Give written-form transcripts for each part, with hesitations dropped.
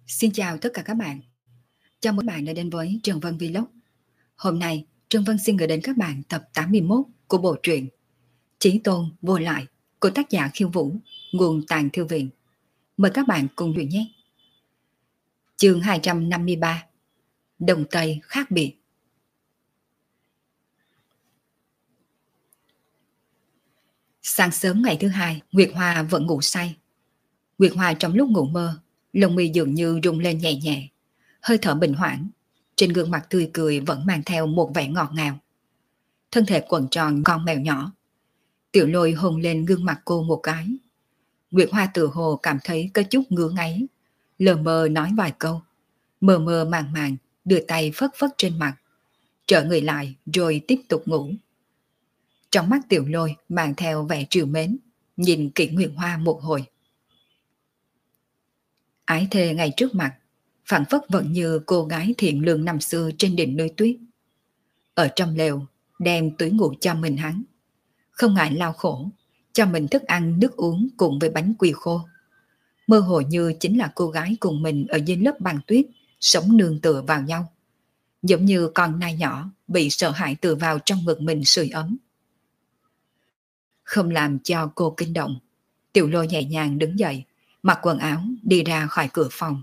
Xin chào tất cả các bạn. Chào mừng các bạn đã đến với Trần Vân Vlog. Hôm nay, Trần Vân xin gửi đến các bạn tập 81 của bộ truyện Chí Tôn Vô Lại của tác giả Khiêu Vũ, nguồn Tàng Thư Viện. Mời các bạn cùng luyện nhé. Chương 253: Đông Tây khác biệt. Sáng sớm ngày thứ hai, Nguyệt Hoa vẫn ngủ say. Nguyệt Hoa trong lúc ngủ mơ, lông mi dường như rung lên nhẹ nhẹ, hơi thở bình hoãn, trên gương mặt tươi cười vẫn mang theo một vẻ ngọt ngào. Thân thể quần tròn con mèo nhỏ. Tiểu Lôi hôn lên gương mặt cô một cái. Nguyệt Hoa tự hồ cảm thấy có chút ngứa ngáy, lờ mờ nói vài câu, mờ mờ màng màng đưa tay phất phất trên mặt, trở người lại rồi tiếp tục ngủ. Trong mắt Tiểu Lôi mang theo vẻ trìu mến, nhìn kỹ Nguyệt Hoa một hồi. Ái thề ngay trước mặt, phảng phất vẫn như cô gái thiện lương năm xưa trên đỉnh núi tuyết. Ở trong lều, đem túi ngủ cho mình hắn, không ngại lao khổ, cho mình thức ăn nước uống cùng với bánh quy khô. Mơ hồ như chính là cô gái cùng mình ở dưới lớp băng tuyết, sống nương tựa vào nhau. Giống như con nai nhỏ bị sợ hãi tựa vào trong ngực mình sưởi ấm. Không làm cho cô kinh động, Tiểu Lôi nhẹ nhàng đứng dậy, mặc quần áo đi ra khỏi cửa phòng.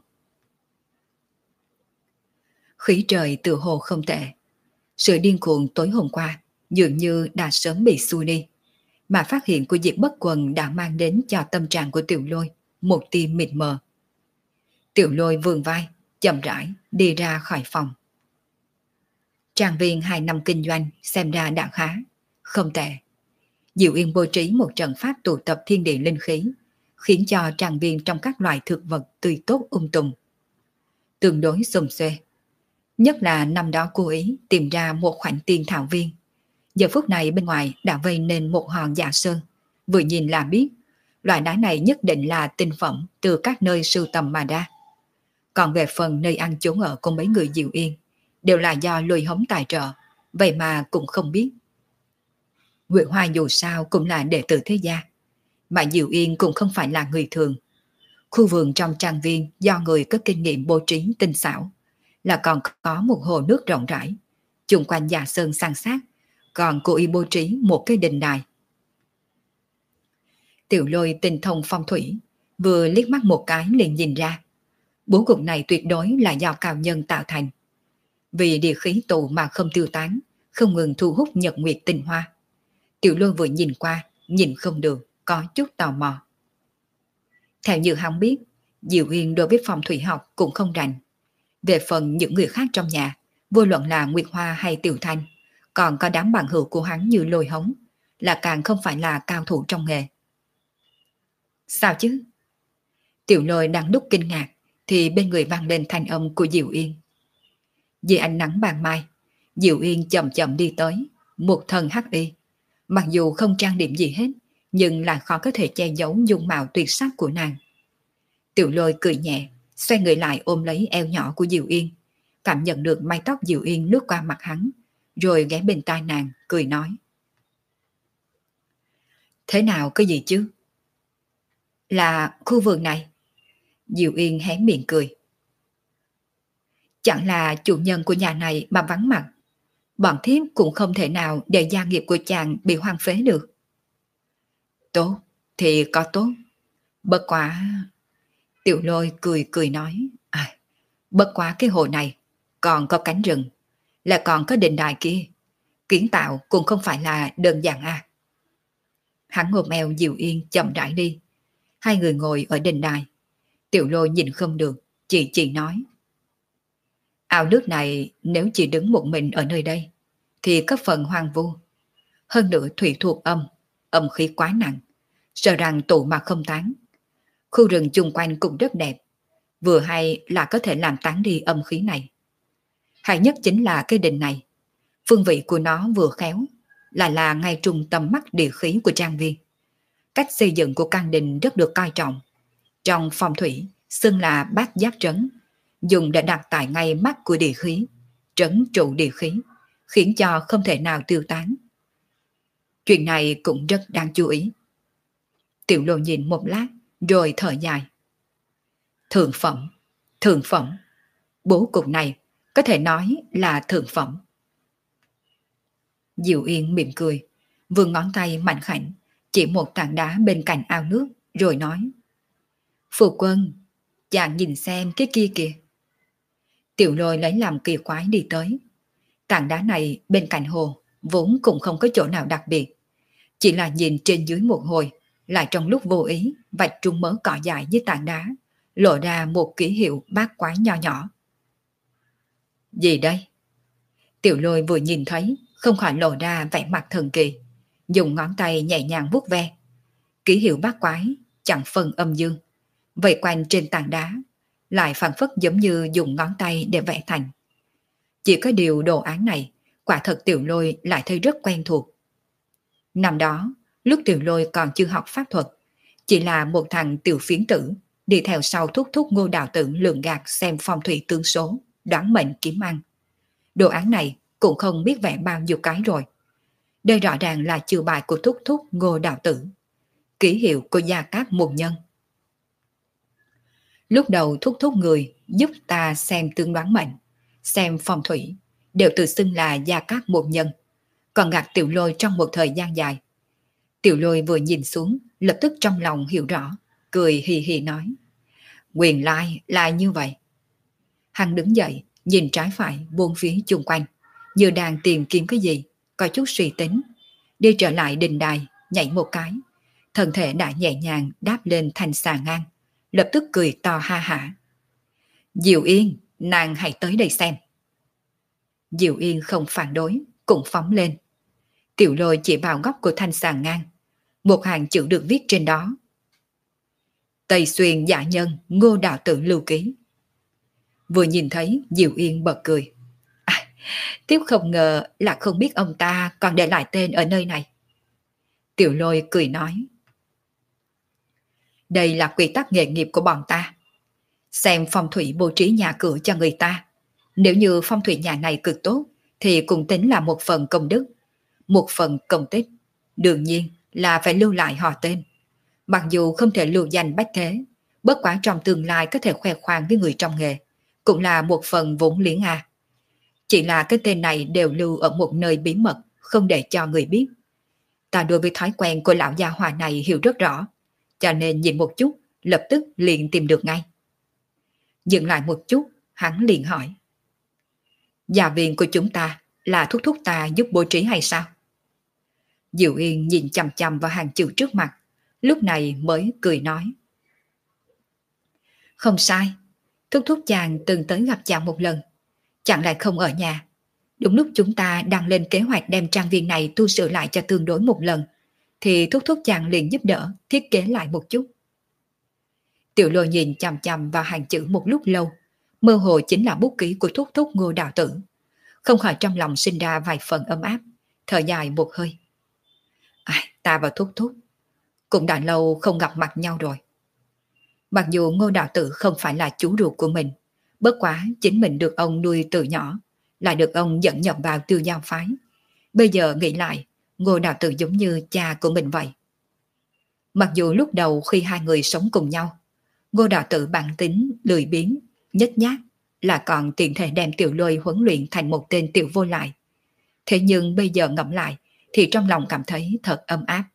Khí trời tựa hồ không tệ. Sự điên cuồng tối hôm qua dường như đã sớm bị xua đi, mà phát hiện của Diệp Bất Quần đã mang đến cho tâm trạng của Tiểu Lôi một tia mịt mờ. Tiểu Lôi vươn vai, chậm rãi đi ra khỏi phòng. Trang viên 2 năm kinh doanh xem ra đã khá, không tệ. Diệu Yên bố trí một trận pháp tụ tập thiên địa linh khí, khiến cho trang viên trong các loại thực vật tươi tốt tùng, tương đối xum xuê. Nhất là năm đó cô ý tìm ra một khoảnh tiên thảo viên. Giờ phút này bên ngoài đã vây nên một hòn dạ sơn. Vừa nhìn là biết, loại đá này nhất định là tinh phẩm từ các nơi sưu tầm mà ra. Còn về phần nơi ăn chốn ở của mấy người Diệu Yên, đều là do lùi hống tài trợ, vậy mà cũng không biết. Nguyệt Hoa dù sao cũng là đệ tử thế gia, mà Diệu Yên cũng không phải là người thường. Khu vườn trong trang viên do người có kinh nghiệm bố trí tinh xảo, là còn có một hồ nước rộng rãi, chung quanh dạ sơn san sát, còn cô y bố trí một cái đình đài. Tiểu Lôi tinh thông phong thủy, vừa liếc mắt một cái liền nhìn ra, bố cục này tuyệt đối là do cao nhân tạo thành. Vì địa khí tụ mà không tiêu tán, không ngừng thu hút nhật nguyệt tinh hoa. Tiểu Lôi vừa nhìn qua, nhìn không được, có chút tò mò. Theo như hắn biết, Diệu Yên đối với phong thủy học cũng không rành. Về phần những người khác trong nhà, vô luận là Nguyệt Hoa hay Tiểu Thanh, còn có đám bạn hữu của hắn như Lôi Hống, là càng không phải là cao thủ trong nghề. Sao chứ? Tiểu Lôi đang đúc kinh ngạc, thì bên người vang lên thanh âm của Diệu Yên. Dưới ánh nắng ban mai, Diệu Yên chậm chậm đi tới, một thân hắc y. Mặc dù không trang điểm gì hết, nhưng lại khó có thể che giấu dung mạo tuyệt sắc của nàng. Tiểu Lôi cười nhẹ, xoay người lại ôm lấy eo nhỏ của Diệu Yên, cảm nhận được mái tóc Diệu Yên lướt qua mặt hắn, rồi ghé bên tai nàng, cười nói. Thế nào có gì chứ? Là khu vườn này. Diệu Yên hé miệng cười. Chẳng là chủ nhân của nhà này mà vắng mặt, bọn thiếp cũng không thể nào để gia nghiệp của chàng bị hoang phế được. Tốt, thì có tốt. Bất quá... Tiểu Lôi cười cười nói. Bất quá cái hồ này còn có cánh rừng, lại còn có đình đài kia, kiến tạo cũng không phải là đơn giản à. Hắn ôm eo Diệu Yên chậm rãi đi. Hai người ngồi ở đình đài. Tiểu Lôi nhìn không được, chỉ nói. Ao nước này nếu chỉ đứng một mình ở nơi đây, thì có phần hoang vu. Hơn nữa thủy thuộc âm khí quá nặng, sợ rằng tụ mà không tán. Khu rừng chung quanh cũng rất đẹp, vừa hay là có thể làm tán đi âm khí này. Hay nhất chính là cái đình này, phương vị của nó vừa khéo, là ngay trung tâm mắt địa khí của trang viên. Cách xây dựng của căn đình rất được coi trọng. Trong phong thủy, xưng là bát giác trấn, dùng để đặt tại ngay mắt của địa khí, trấn trụ địa khí, khiến cho không thể nào tiêu tán. Chuyện này cũng rất đáng chú ý. Tiểu Lôi nhìn một lát, rồi thở dài. Thượng phẩm, Thượng phẩm. Bố cục này có thể nói là thượng phẩm. Diệu Yên mỉm cười, vươn ngón tay mạnh khảnh, chỉ một tảng đá bên cạnh ao nước, rồi nói. Phu quân, chàng nhìn xem cái kia kìa. Tiểu Lôi lấy làm kỳ quái đi tới. Tảng đá này bên cạnh hồ, vốn cũng không có chỗ nào đặc biệt. Chỉ là nhìn trên dưới một hồi, lại trong lúc vô ý, vạch trúng mớ cỏ dại với tảng đá, lộ ra một ký hiệu bát quái nho nhỏ. Gì đây? Tiểu Lôi vừa nhìn thấy, không khỏi lộ ra vẻ mặt thần kỳ, dùng ngón tay nhẹ nhàng vuốt ve. Ký hiệu bát quái chẳng phân âm dương, vây quanh trên tảng đá, lại phản phất giống như dùng ngón tay để vẽ thành. Chỉ có điều đồ án này, quả thật Tiểu Lôi lại thấy rất quen thuộc. Năm đó, lúc Tiểu Lôi còn chưa học pháp thuật, chỉ là một thằng tiểu phiến tử, đi theo sau thúc thúc Ngô Đạo Tử lường gạt xem phong thủy tương số, đoán mệnh kiếm ăn. Đồ án này cũng không biết vẽ bao nhiêu cái rồi. Đây rõ ràng là chiêu bài của thúc thúc Ngô Đạo Tử, ký hiệu của Gia Cát môn nhân. Lúc đầu thúc thúc người giúp ta xem tương đoán mệnh, xem phong thủy, đều tự xưng là Gia Cát môn nhân, còn gạt Tiểu Lôi trong một thời gian dài. Tiểu Lôi vừa nhìn xuống, lập tức trong lòng hiểu rõ, cười hì hì nói. Nguyên lai là như vậy. Hắn đứng dậy, nhìn trái phải buông phía chung quanh, như đang tìm kiếm cái gì, có chút suy tính, đi trở lại đình đài, nhảy một cái, thân thể đã nhẹ nhàng đáp lên thành xà ngang, lập tức cười to ha hả. Diệu Yên, nàng hãy tới đây xem. Diệu Yên không phản đối, cũng phóng lên. Tiểu Lôi chỉ vào góc của thanh xà ngang, một hàng chữ được viết trên đó. Tây Xuyên giả nhân Ngô Đạo Tử lưu ký. Vừa nhìn thấy Diệu Yên bật cười. Tiếp không ngờ là không biết ông ta còn để lại tên ở nơi này. Tiểu Lôi cười nói. Đây là quy tắc nghề nghiệp của bọn ta. Xem phong thủy bố trí nhà cửa cho người ta. Nếu như phong thủy nhà này cực tốt thì cũng tính là một phần công đức, một phần công tích. Đương nhiên là phải lưu lại họ tên. Mặc dù không thể lưu danh bách thế, bất quá trong tương lai có thể khoe khoang với người trong nghề, cũng là một phần vốn liếng à. Chỉ là cái tên này đều lưu ở một nơi bí mật, không để cho người biết. Ta đối với thói quen của lão gia hòa này hiểu rất rõ, cho nên nhìn một chút, lập tức liền tìm được ngay. Dừng lại một chút, hắn liền hỏi. Gia viên của chúng ta là thúc thúc ta giúp bố trí hay sao? Diệu Yên nhìn chằm chằm vào hàng chữ trước mặt, lúc này mới cười nói. Không sai, thúc thúc chàng từng tới gặp chàng một lần, chẳng lại không ở nhà. Đúng lúc chúng ta đang lên kế hoạch đem trang viên này tu sửa lại cho tương đối một lần, thì thúc thúc chàng liền giúp đỡ thiết kế lại một chút. Tiểu Lôi nhìn chằm chằm vào hàng chữ một lúc lâu, mơ hồ chính là bút ký của thúc thúc Ngô Đạo Tử, không khỏi trong lòng sinh ra vài phần ấm áp, thở dài một hơi. Ta và thúc thúc cũng đã lâu không gặp mặt nhau rồi. Mặc dù Ngô Đạo Tử không phải là chú ruột của mình, bất quá chính mình được ông nuôi từ nhỏ, lại được ông dẫn nhập vào Tiêu Giao phái. Bây giờ nghĩ lại, Ngô Đạo Tử giống như cha của mình vậy. Mặc dù lúc đầu khi hai người sống cùng nhau, Ngô Đạo Tử bản tính, lười biếng, nhếch nhác, là còn tiện thể đem Tiểu Lôi huấn luyện thành một tên tiểu vô lại. Thế nhưng bây giờ ngẫm lại, thì trong lòng cảm thấy thật ấm áp.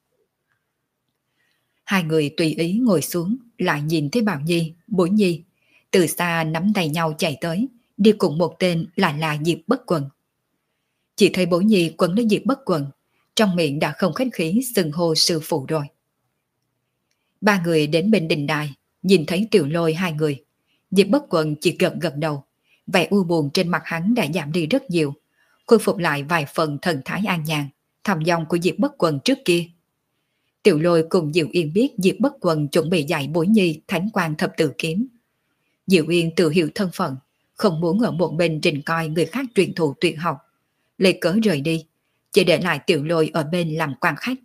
Hai người tùy ý ngồi xuống, lại nhìn thấy Bảo Nhi, Bối Nhi, từ xa nắm tay nhau chạy tới, đi cùng một tên là Diệp Bất Quần. Chỉ thấy Bối Nhi quấn lấy Diệp Bất Quần, trong miệng đã không khách khí xưng hô sư phụ rồi. Ba người đến bên đình đài, nhìn thấy Tiểu Lôi hai người, Diệp Bất Quần chỉ gật gật đầu, vẻ u buồn trên mặt hắn đã giảm đi rất nhiều, khôi phục lại vài phần thần thái an nhàn, thầm dòng của Diệp Bất Quần trước kia. Tiểu Lôi cùng Diệu Yên biết Diệp Bất Quần chuẩn bị dạy Bối Nhi Thánh Quan Thập Tự Kiếm. Diệu Yên tự hiểu thân phận, không muốn ở một bên trình coi người khác truyền thụ tuyệt học, lấy cớ rời đi, chỉ để lại Tiểu Lôi ở bên làm quan khách.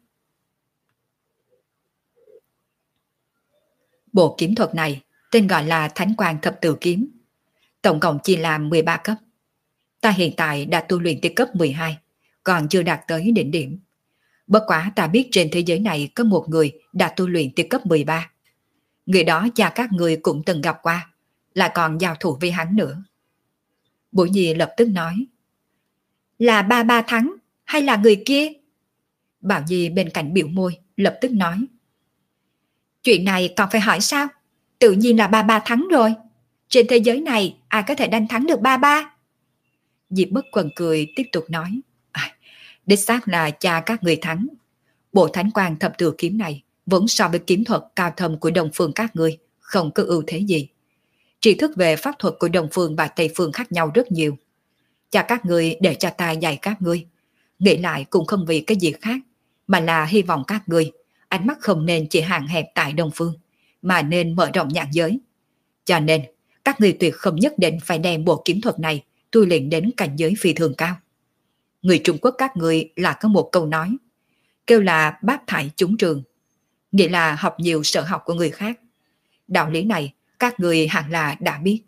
Bộ kiếm thuật này tên gọi là Thánh Quan Thập Tự Kiếm, tổng cộng chia làm 13 cấp. Ta hiện tại đã tu luyện tới cấp 12, còn chưa đạt tới đỉnh điểm. Bất quá ta biết trên thế giới này có một người đã tu luyện tới cấp 13. Người đó cha các người cũng từng gặp qua, lại còn giao thủ với hắn nữa. Bội Nhi lập tức nói, là ba ba thắng hay là người kia? Bảo Nhi bên cạnh biểu môi, lập tức nói, chuyện này còn phải hỏi sao? Tự nhiên là ba ba thắng rồi. Trên thế giới này ai có thể đánh thắng được ba ba? Diệp Bất Quần cười tiếp tục nói, đích xác là cha các người thắng. Bộ thánh quang thập tự kiếm này vốn so với kiếm thuật cao thâm của Đông Phương các ngươi không có ưu thế gì. Tri thức về pháp thuật của Đông Phương và Tây Phương khác nhau rất nhiều. Cha các ngươi để cho ta dạy các ngươi, nghĩ lại cũng không vì cái gì khác, mà là hy vọng các ngươi ánh mắt không nên chỉ hạn hẹp tại Đông Phương, mà nên mở rộng nhãn giới. Cho nên các ngươi tuyệt không nhất định phải đem bộ kiếm thuật này tu luyện đến cảnh giới phi thường cao. Người Trung Quốc các ngươi là có một câu nói, kêu là bác thải chúng trường, nghĩa là học nhiều sở học của người khác. Đạo lý này các người hẳn là đã biết.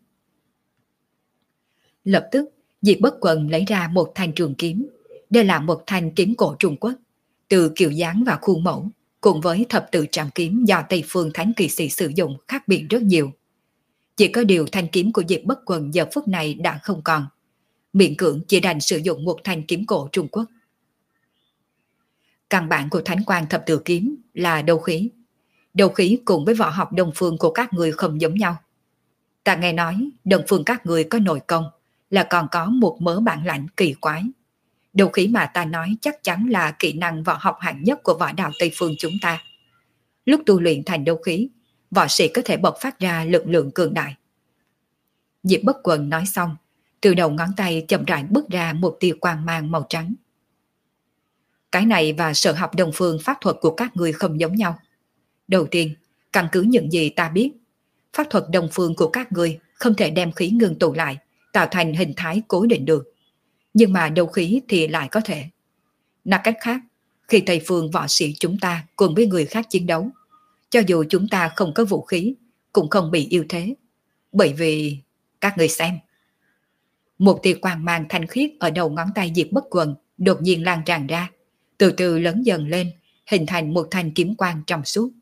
Lập tức Diệp Bất Quần lấy ra một thanh trường kiếm. Đây là một thanh kiếm cổ Trung Quốc, từ kiểu dáng và khuôn mẫu cùng với thập tự trảm kiếm do Tây Phương Thánh Kỳ Sĩ sử dụng khác biệt rất nhiều. Chỉ có điều thanh kiếm của Diệp Bất Quần giờ phút này đã không còn, miễn cưỡng chỉ đành sử dụng một thanh kiếm cổ Trung Quốc. Căn bản của thánh quang thập tự kiếm là đấu khí. Đấu khí cùng với võ học Đông Phương của các người không giống nhau. Ta nghe nói Đông Phương các người có nội công, là còn có một mớ bản lãnh kỳ quái. Đấu khí mà ta nói chắc chắn là kỹ năng võ học hạng nhất của võ đạo Tây Phương chúng ta. Lúc tu luyện thành đấu khí, võ sĩ có thể bộc phát ra lực lượng cường đại. Diệp Bất Quần nói xong, từ đầu ngón tay chậm rãi bước ra một tia quang mang màu trắng. Cái này và sở học Đông Phương pháp thuật của các người không giống nhau. Đầu tiên, căn cứ những gì ta biết, pháp thuật Đông Phương của các người không thể đem khí ngưng tụ lại, tạo thành hình thái cố định được. Nhưng mà đấu khí thì lại có thể. Nói cách khác, khi Tây Phương võ sĩ chúng ta cùng với người khác chiến đấu, cho dù chúng ta không có vũ khí, cũng không bị yếu thế. Bởi vì, các người xem. Một tia quang mang thanh khiết ở đầu ngón tay Diệp Bất Quần đột nhiên lan tràn ra, từ từ lớn dần lên, hình thành một thanh kiếm quang trong suốt.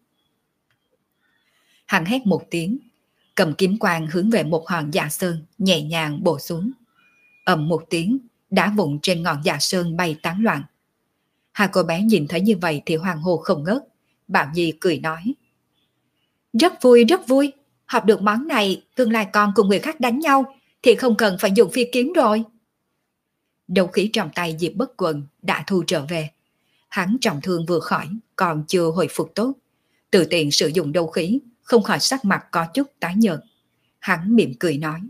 Hắn hét một tiếng, cầm kiếm quang hướng về một hòn dạ sơn, nhẹ nhàng bổ xuống. Ầm một tiếng, đá vụn trên ngọn dạ sơn bay tán loạn. Hai cô bé nhìn thấy như vậy thì hoang hô không ngớt. Bảo Nhi cười nói, rất vui, học được món này, tương lai con cùng người khác đánh nhau thì không cần phải dùng phi kiếm rồi. Đấu khí trong tay Diệp Bất Quần đã thu trở về. Hắn trọng thương vừa khỏi, còn chưa hồi phục tốt. Tự tiện sử dụng đấu khí, không khỏi sắc mặt có chút tái nhợt. Hắn mỉm cười nói,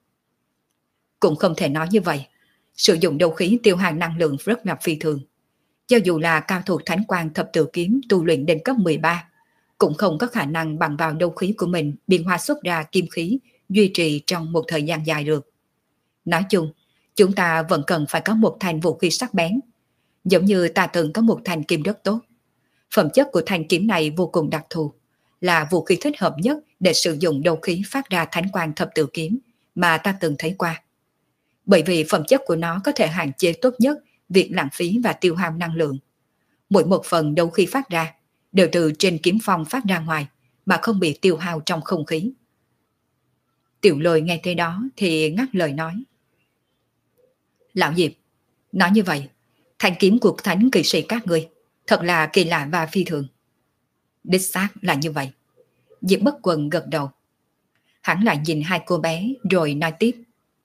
cũng không thể nói như vậy. Sử dụng đấu khí tiêu hao năng lượng rất là phi thường. Cho dù là cao thủ thánh quang thập tự kiếm tu luyện đến cấp 13, cũng không có khả năng bằng vào đấu khí của mình biến hóa xuất ra kim khí duy trì trong một thời gian dài được. Nói chung, chúng ta vẫn cần phải có một thanh vũ khí sắc bén. Giống như ta từng có một thanh kiếm rất tốt. Phẩm chất của thanh kiếm này vô cùng đặc thù, là vũ khí thích hợp nhất để sử dụng đấu khí phát ra thánh quang thập tự kiếm mà ta từng thấy qua. Bởi vì phẩm chất của nó có thể hạn chế tốt nhất việc lãng phí và tiêu hao năng lượng. Mỗi một phần đấu khí phát ra đều từ trên kiếm phong phát ra ngoài mà không bị tiêu hao trong không khí. Tiểu Lôi nghe thế đó thì ngắt lời nói, Lão Diệp, nói như vậy, thanh kiếm của thánh kỵ sĩ các ngươi thật là kỳ lạ và phi thường. Đích xác là như vậy. Diệp Bất Quần gật đầu. Hắn lại nhìn hai cô bé rồi nói tiếp,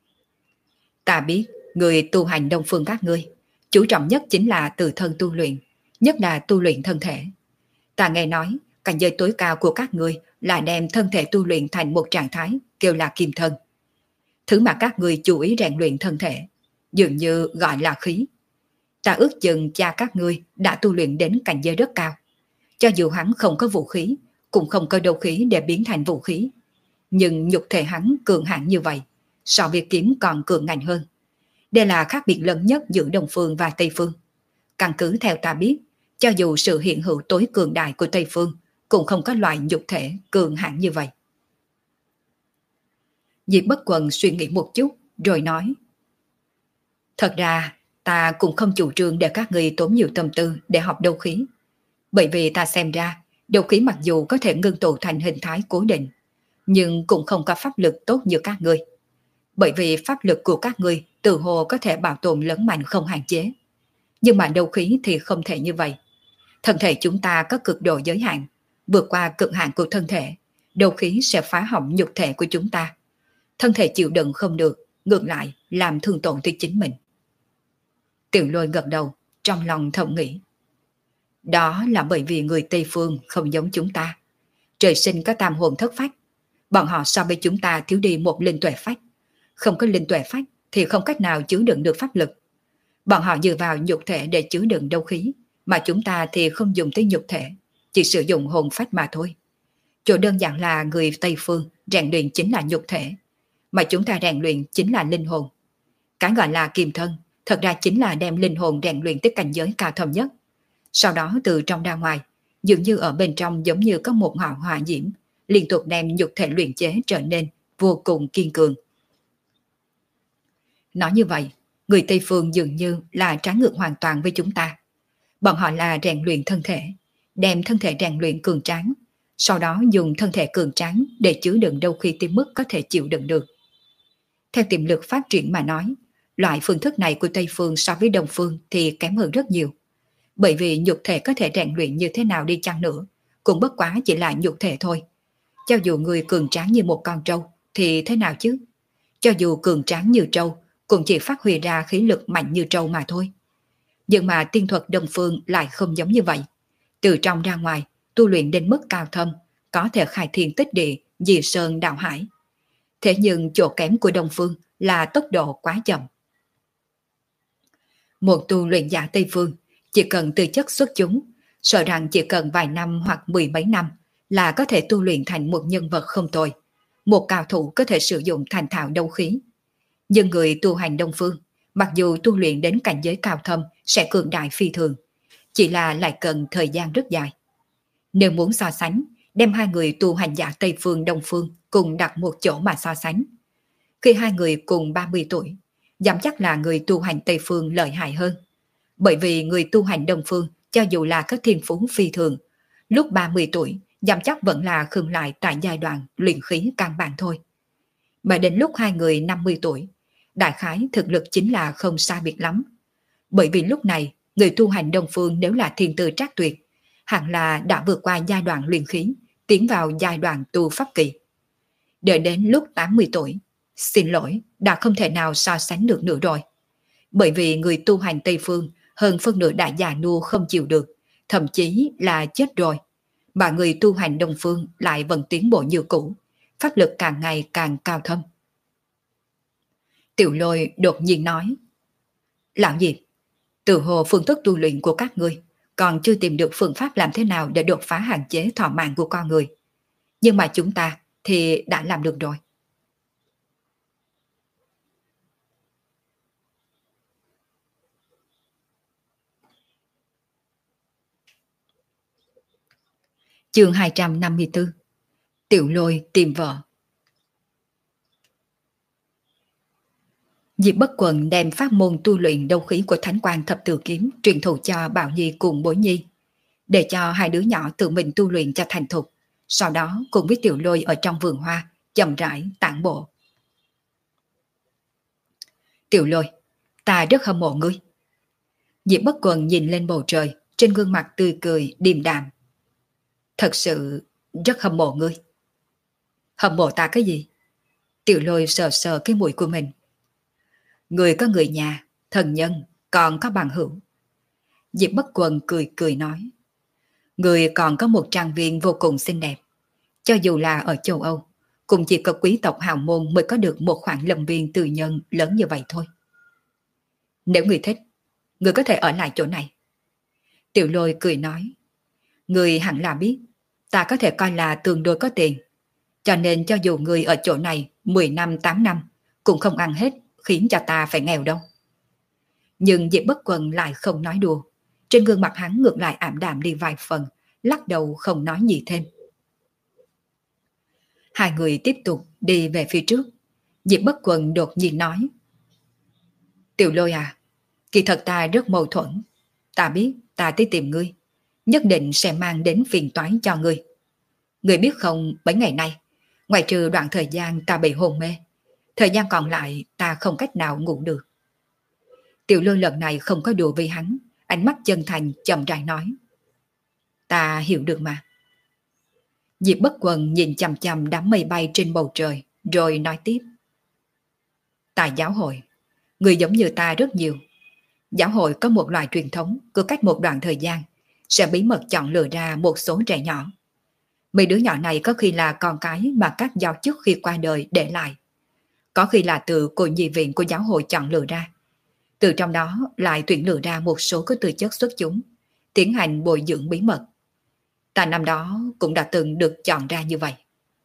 ta biết người tu hành Đông Phương các ngươi chú trọng nhất chính là từ thân tu luyện, nhất là tu luyện thân thể. Ta nghe nói cảnh giới tối cao của các ngươi là đem thân thể tu luyện thành một trạng thái kêu là kim thân. Thứ mà các ngươi chú ý rèn luyện thân thể dường như gọi là khí. Ta ước chừng cha các ngươi đã tu luyện đến cảnh giới rất cao. Cho dù hắn không có vũ khí, cũng không có đấu khí để biến thành vũ khí. Nhưng nhục thể hắn cường hãn như vậy, so với kiếm còn cường ngạnh hơn. Đây là khác biệt lớn nhất giữa Đông Phương và Tây Phương. Căn cứ theo ta biết, cho dù sự hiện hữu tối cường đại của Tây Phương, cũng không có loại nhục thể cường hãn như vậy. Diệp Bất Quần suy nghĩ một chút, rồi nói, thật ra, ta cũng không chủ trương để các người tốn nhiều tâm tư để học đấu khí. Bởi vì ta xem ra, đấu khí mặc dù có thể ngưng tụ thành hình thái cố định, nhưng cũng không có pháp lực tốt như các ngươi. Bởi vì pháp lực của các ngươi tự hồ có thể bảo tồn lớn mạnh không hạn chế. Nhưng mà đấu khí thì không thể như vậy. Thân thể chúng ta có cực độ giới hạn, vượt qua cực hạn của thân thể, đấu khí sẽ phá hỏng nhục thể của chúng ta. Thân thể chịu đựng không được, ngược lại làm thương tổn tới chính mình. Tiểu Lôi gật đầu, trong lòng thầm nghĩ. Đó là bởi vì người Tây Phương không giống chúng ta. Trời sinh có tam hồn thất phách. Bọn họ so với chúng ta thiếu đi một linh tuệ phách. Không có linh tuệ phách thì không cách nào chứa đựng được pháp lực. Bọn họ dựa vào nhục thể để chứa đựng đấu khí, mà chúng ta thì không dùng tới nhục thể, chỉ sử dụng hồn phách mà thôi. Chỗ đơn giản là người Tây Phương rèn luyện chính là nhục thể, mà chúng ta rèn luyện chính là linh hồn. Cái gọi là kiềm thân, thật ra chính là đem linh hồn rèn luyện tới cảnh giới cao thâm nhất. Sau đó từ trong ra ngoài, dường như ở bên trong giống như có một ngọn hỏa diễm, liên tục đem nhục thể luyện chế trở nên vô cùng kiên cường. Nói như vậy, người Tây Phương dường như là trái ngược hoàn toàn với chúng ta. Bọn họ là rèn luyện thân thể, đem thân thể rèn luyện cường tráng, sau đó dùng thân thể cường tráng để chứa đựng đấu khí tới mức có thể chịu đựng được. Theo tiềm lực phát triển mà nói, loại phương thức này của Tây Phương so với Đông Phương thì kém hơn rất nhiều. Bởi vì nhục thể có thể rèn luyện như thế nào đi chăng nữa, cũng bất quá chỉ là nhục thể thôi. Cho dù người cường tráng như một con trâu thì thế nào chứ? Cho dù cường tráng như trâu cũng chỉ phát huy ra khí lực mạnh như trâu mà thôi. Nhưng mà tiên thuật Đông Phương lại không giống như vậy. Từ trong ra ngoài, tu luyện đến mức cao thâm, có thể khai thiên tích địa, dị sơn đạo hải. Thế nhưng chỗ kém của Đông Phương là tốc độ quá chậm. Một tu luyện giả Tây Phương chỉ cần tư chất xuất chúng, sợ rằng chỉ cần vài năm hoặc mười mấy năm là có thể tu luyện thành một nhân vật không tồi, một cao thủ có thể sử dụng thành thạo đấu khí. Nhưng người tu hành Đông Phương, mặc dù tu luyện đến cảnh giới cao thâm sẽ cường đại phi thường, chỉ là lại cần thời gian rất dài. Nếu muốn so sánh, đem hai người tu hành giả Tây Phương Đông Phương cùng đặt một chỗ mà so sánh. Khi hai người cùng 30 tuổi, dám chắc là người tu hành Tây Phương lợi hại hơn. Bởi vì người tu hành Đông Phương cho dù là có thiên phú phi thường, lúc 30 tuổi dám chắc vẫn là khựng lại tại giai đoạn luyện khí căn bản thôi. Mà đến lúc hai người 50 tuổi, đại khái thực lực chính là không sai biệt lắm. Bởi vì lúc này, người tu hành Đông Phương nếu là thiên tư trác tuyệt, hẳn là đã vượt qua giai đoạn luyện khí, tiến vào giai đoạn tu pháp kỳ. Đợi đến lúc 80 tuổi, xin lỗi, đã không thể nào so sánh được nữa rồi. Bởi vì người tu hành Tây Phương hơn phân nửa đã già nua không chịu được, thậm chí là chết rồi. Mà người tu hành Đông Phương lại vẫn tiến bộ như cũ, pháp lực càng ngày càng cao thâm. Tiểu Lôi đột nhiên nói, Lão Diệp, từ hồ phương thức tu luyện của các ngươi còn chưa tìm được phương pháp làm thế nào để đột phá hạn chế thọ mạng của con người. Nhưng mà chúng ta thì đã làm được rồi. Chương 254. Tiểu Lôi tìm vợ. Diệp Bất Quần đem pháp môn tu luyện đấu khí của Thánh Quang Thập Tự Kiếm truyền thụ cho Bảo Nhi cùng Bối Nhi, để cho hai đứa nhỏ tự mình tu luyện cho thành thục, sau đó cùng với Tiểu Lôi ở trong vườn hoa chậm rãi tản bộ. Tiểu Lôi, ta rất hâm mộ ngươi. Diệp Bất Quần nhìn lên bầu trời, trên gương mặt tươi cười điềm đạm. Thật sự rất hâm mộ ngươi. Hâm mộ ta cái gì? Tiểu Lôi sờ sờ cái mũi của mình. Người có người nhà, thần nhân, còn có bằng hữu. Diệp Bất Quần cười cười nói. Người còn có một trang viên vô cùng xinh đẹp. Cho dù là ở châu Âu, cũng chỉ có quý tộc hào môn mới có được một khoản lâm viên tư nhân lớn như vậy thôi. Nếu người thích, người có thể ở lại chỗ này. Tiểu Lôi cười nói. Người hẳn là biết, ta có thể coi là tương đối có tiền. Cho nên cho dù người ở chỗ này 10 năm 8 năm, cũng không ăn hết, khiến cho ta phải nghèo đâu. Nhưng Diệp Bất Quần lại không nói đùa. Trên gương mặt hắn ngược lại ảm đạm đi vài phần, lắc đầu không nói gì thêm. Hai người tiếp tục đi về phía trước. Diệp Bất Quần đột nhiên nói. Tiểu Lôi à, kỳ thật ta rất mâu thuẫn. Ta biết ta tới tìm ngươi, nhất định sẽ mang đến phiền toái cho ngươi. Ngươi biết không, mấy ngày nay, Ngoại trừ đoạn thời gian ta bị hôn mê, thời gian còn lại ta không cách nào ngủ được. Tiểu Lôi lần này không có đùa với hắn, ánh mắt chân thành chậm rãi nói. Ta hiểu được mà. Diệp Bất Quần nhìn chằm chằm đám mây bay trên bầu trời, rồi nói tiếp. Tại giáo hội, người giống như ta rất nhiều. Giáo hội có một loại truyền thống, cứ cách một đoạn thời gian, sẽ bí mật chọn lựa ra một số trẻ nhỏ. Mấy đứa nhỏ này có khi là con cái mà các giáo chức khi qua đời để lại. Có khi là từ cội nhị viện của giáo hội chọn lựa ra. Từ trong đó lại tuyển lựa ra một số có tư chất xuất chúng, tiến hành bồi dưỡng bí mật. Ta năm đó cũng đã từng được chọn ra như vậy.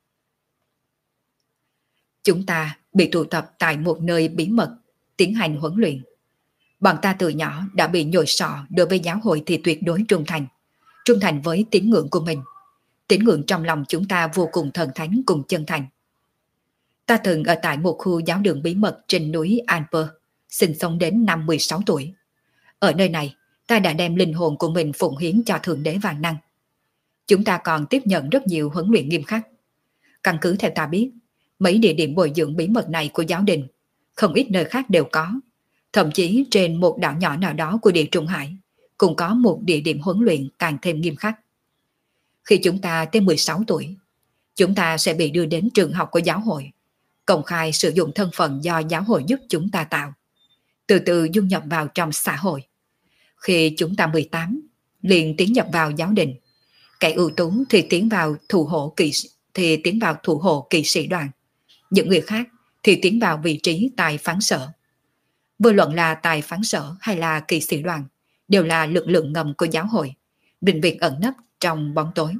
Chúng ta bị tụ tập tại một nơi bí mật, tiến hành huấn luyện. Bọn ta từ nhỏ đã bị nhồi sọ đối với giáo hội thì tuyệt đối trung thành với tín ngưỡng của mình. Tín ngưỡng trong lòng chúng ta vô cùng thần thánh cùng chân thành. Ta từng ở tại một khu giáo đường bí mật trên núi Alper, sinh sống đến năm 16 tuổi. Ở nơi này, ta đã đem linh hồn của mình phụng hiến cho Thượng Đế Vạn Năng. Chúng ta còn tiếp nhận rất nhiều huấn luyện nghiêm khắc. Căn cứ theo ta biết, mấy địa điểm bồi dưỡng bí mật này của giáo đình, không ít nơi khác đều có. Thậm chí trên một đảo nhỏ nào đó của Địa Trung Hải, cũng có một địa điểm huấn luyện càng thêm nghiêm khắc. Khi chúng ta tới 16 tuổi, chúng ta sẽ bị đưa đến trường học của giáo hội, công khai sử dụng thân phận do giáo hội giúp chúng ta tạo, từ từ dung nhập vào trong xã hội. Khi chúng ta 18, liền tiến nhập vào giáo đình. Kẻ ưu tú thì tiến vào thủ hộ kỵ sĩ đoàn. Những người khác thì tiến vào vị trí tài phán sở. Vô luận là tài phán sở hay là kỵ sĩ đoàn, đều là lực lượng ngầm của giáo hội, định việc ẩn nấp trong bóng tối.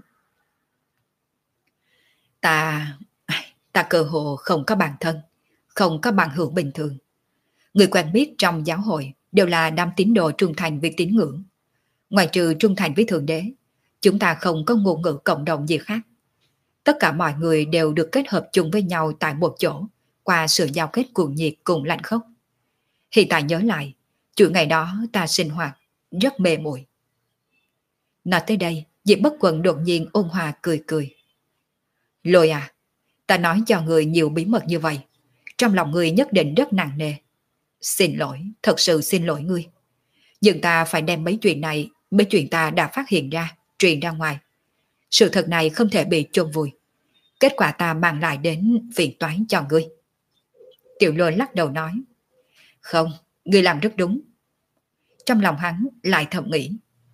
Ta cơ hồ không có bạn thân, không có bạn hữu bình thường. Người quen biết trong giáo hội đều là đám tín đồ trung thành với tín ngưỡng. Ngoài trừ trung thành với Thượng Đế, chúng ta không có ngôn ngữ cộng đồng gì khác. Tất cả mọi người đều được kết hợp chung với nhau tại một chỗ qua sự giao kết cuồng nhiệt cùng lạnh khốc. Hiện tại nhớ lại, chuỗi ngày đó ta sinh hoạt rất mê muội. Nói tới đây, Diệp Bất Quần đột nhiên ôn hòa cười cười. Lôi à, ta nói cho người nhiều bí mật như vậy, trong lòng người nhất định rất nặng nề. Xin lỗi, thật sự xin lỗi ngươi. Nhưng ta phải đem mấy chuyện ta đã phát hiện ra, truyền ra ngoài. Sự thật này không thể bị chôn vùi. Kết quả ta mang lại đến phiền toái cho ngươi. Tiểu Lôi lắc đầu nói. Không, ngươi làm rất đúng. Trong lòng hắn lại thầm nghĩ.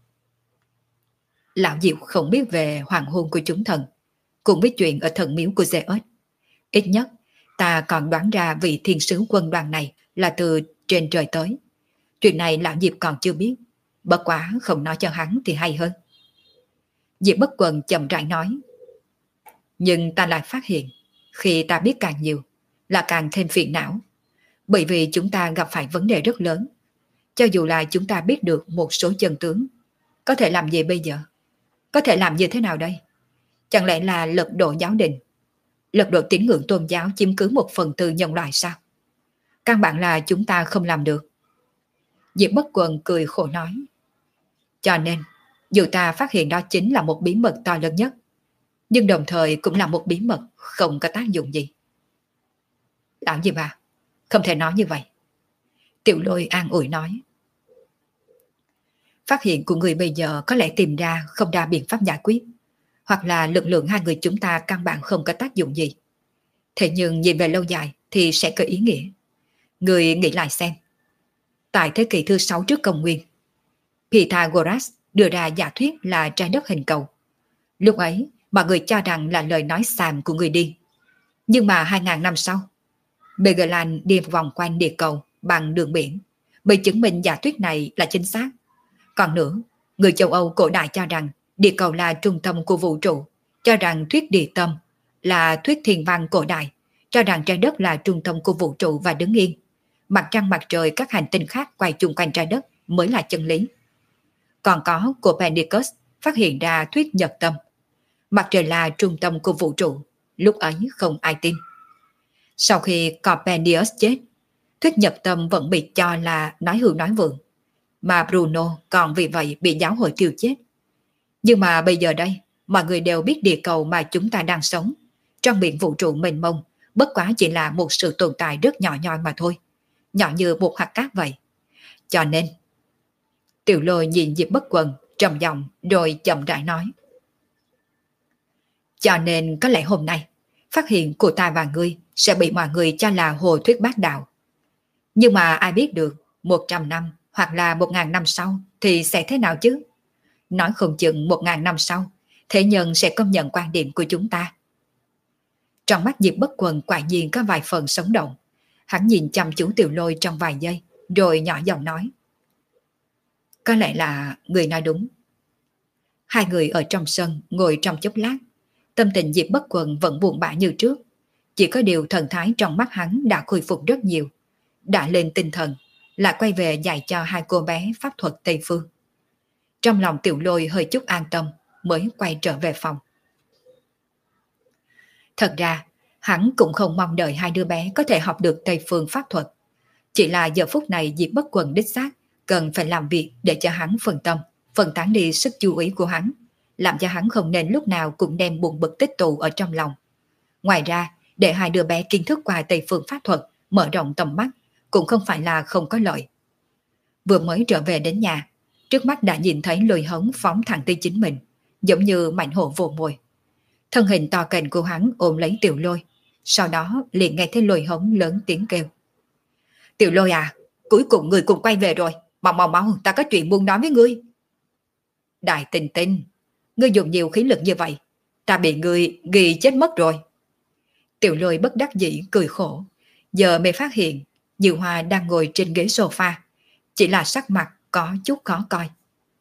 Lão Diệu không biết về hoàng hôn của chúng thần, cũng biết chuyện ở thần miếu của Zeus. Ít nhất, ta còn đoán ra vị thiên sứ quân đoàn này là từ trên trời tới. Chuyện này Lão Diệp còn chưa biết, bất quá không nói cho hắn thì hay hơn. Diệp Bất Quần chậm rãi nói. Nhưng ta lại phát hiện, khi ta biết càng nhiều, là càng thêm phiền não. Bởi vì chúng ta gặp phải vấn đề rất lớn. Cho dù là chúng ta biết được một số chân tướng, có thể làm gì bây giờ? Có thể làm như thế nào đây? Chẳng lẽ là lật đổ giáo đình? Lật đổ tín ngưỡng tôn giáo chiếm cứ 1/4 nhân loại sao? Căn bản là chúng ta không làm được. Diệp Bất Quần cười khổ nói. Cho nên, dù ta phát hiện đó chính là một bí mật to lớn nhất, nhưng đồng thời cũng là một bí mật không có tác dụng gì. Lão gì bà, không thể nói như vậy. Tiểu Lôi an ủi nói. Phát hiện của người bây giờ có lẽ tìm ra không ra biện pháp giải quyết, hoặc là lực lượng hai người chúng ta căn bản không có tác dụng gì. Thế nhưng nhìn về lâu dài thì sẽ có ý nghĩa. Người nghĩ lại xem. Tại thế kỷ thứ 6 trước công nguyên, Pythagoras đưa ra giả thuyết là trái đất hình cầu. Lúc ấy, mọi người cho rằng là lời nói xàm của người điên. Nhưng mà 2000 năm sau, Magellan đi vòng quanh địa cầu bằng đường biển, bị chứng minh giả thuyết này là chính xác. Còn nữa, người châu Âu cổ đại cho rằng địa cầu là trung tâm của vũ trụ, cho rằng thuyết địa tâm là thuyết thiên văn cổ đại, cho rằng trái đất là trung tâm của vũ trụ và đứng yên. Mặt trăng mặt trời các hành tinh khác quay chung quanh trái đất mới là chân lý. Còn có Copernicus phát hiện ra thuyết nhật tâm. Mặt trời là trung tâm của vũ trụ, lúc ấy không ai tin. Sau khi Copernicus chết, thuyết nhật tâm vẫn bị cho là nói hưu nói vượng, mà Bruno còn vì vậy bị giáo hội tiêu chết. Nhưng mà bây giờ đây, mọi người đều biết địa cầu mà chúng ta đang sống trong biển vũ trụ mênh mông, bất quá chỉ là một sự tồn tại rất nhỏ nhoi mà thôi, nhỏ như một hạt cát vậy. Cho nên, Tiểu Lôi nhìn Diệp Bất Quần trầm giọng rồi chậm rãi nói. Cho nên có lẽ hôm nay, phát hiện của ta và ngươi sẽ bị mọi người cho là hồ thuyết bác đạo. Nhưng mà ai biết được 100 năm hoặc là 1.000 năm sau thì sẽ thế nào chứ? Nói không chừng 1.000 năm sau, thế nhân sẽ công nhận quan điểm của chúng ta. Trong mắt Diệp Bất Quần quả nhiên có vài phần sống động. Hắn nhìn chăm chú Tiểu Lôi trong vài giây, rồi nhỏ giọng nói. Có lẽ là người nói đúng. Hai người ở trong sân ngồi trong chốc lát. Tâm tình Diệp Bất Quần vẫn buồn bã như trước. Chỉ có điều thần thái trong mắt hắn đã khôi phục rất nhiều. Đã lên tinh thần, lại quay về dạy cho hai cô bé pháp thuật Tây Phương. Trong lòng Tiểu Lôi hơi chút an tâm, mới quay trở về phòng. Thật ra, hắn cũng không mong đợi hai đứa bé có thể học được Tây Phương pháp thuật. Chỉ là giờ phút này Diệp Bất Quần đích xác cần phải làm việc để cho hắn phân tâm, phân tán đi sức chú ý của hắn, làm cho hắn không nên lúc nào cũng đem buồn bực tích tụ ở trong lòng. Ngoài ra, để hai đứa bé kiến thức qua Tây Phương pháp thuật, mở rộng tầm mắt, cũng không phải là không có lợi. Vừa mới trở về đến nhà, trước mắt đã nhìn thấy Lôi Hống phóng thẳng tới chính mình, giống như mảnh hổ vồ mồi. Thân hình to kềnh của hắn ôm lấy Tiểu Lôi, sau đó liền nghe thấy Lôi Hống lớn tiếng kêu. Tiểu Lôi à, cuối cùng người cùng quay về rồi, mau mau mau, ta có chuyện muốn nói với ngươi. Đại Tình Tình, ngươi dùng nhiều khí lực như vậy, ta bị ngươi ghi chết mất rồi. Tiểu Lôi bất đắc dĩ cười khổ, giờ mới phát hiện Như Hoa đang ngồi trên ghế sofa, chỉ là sắc mặt có chút khó coi.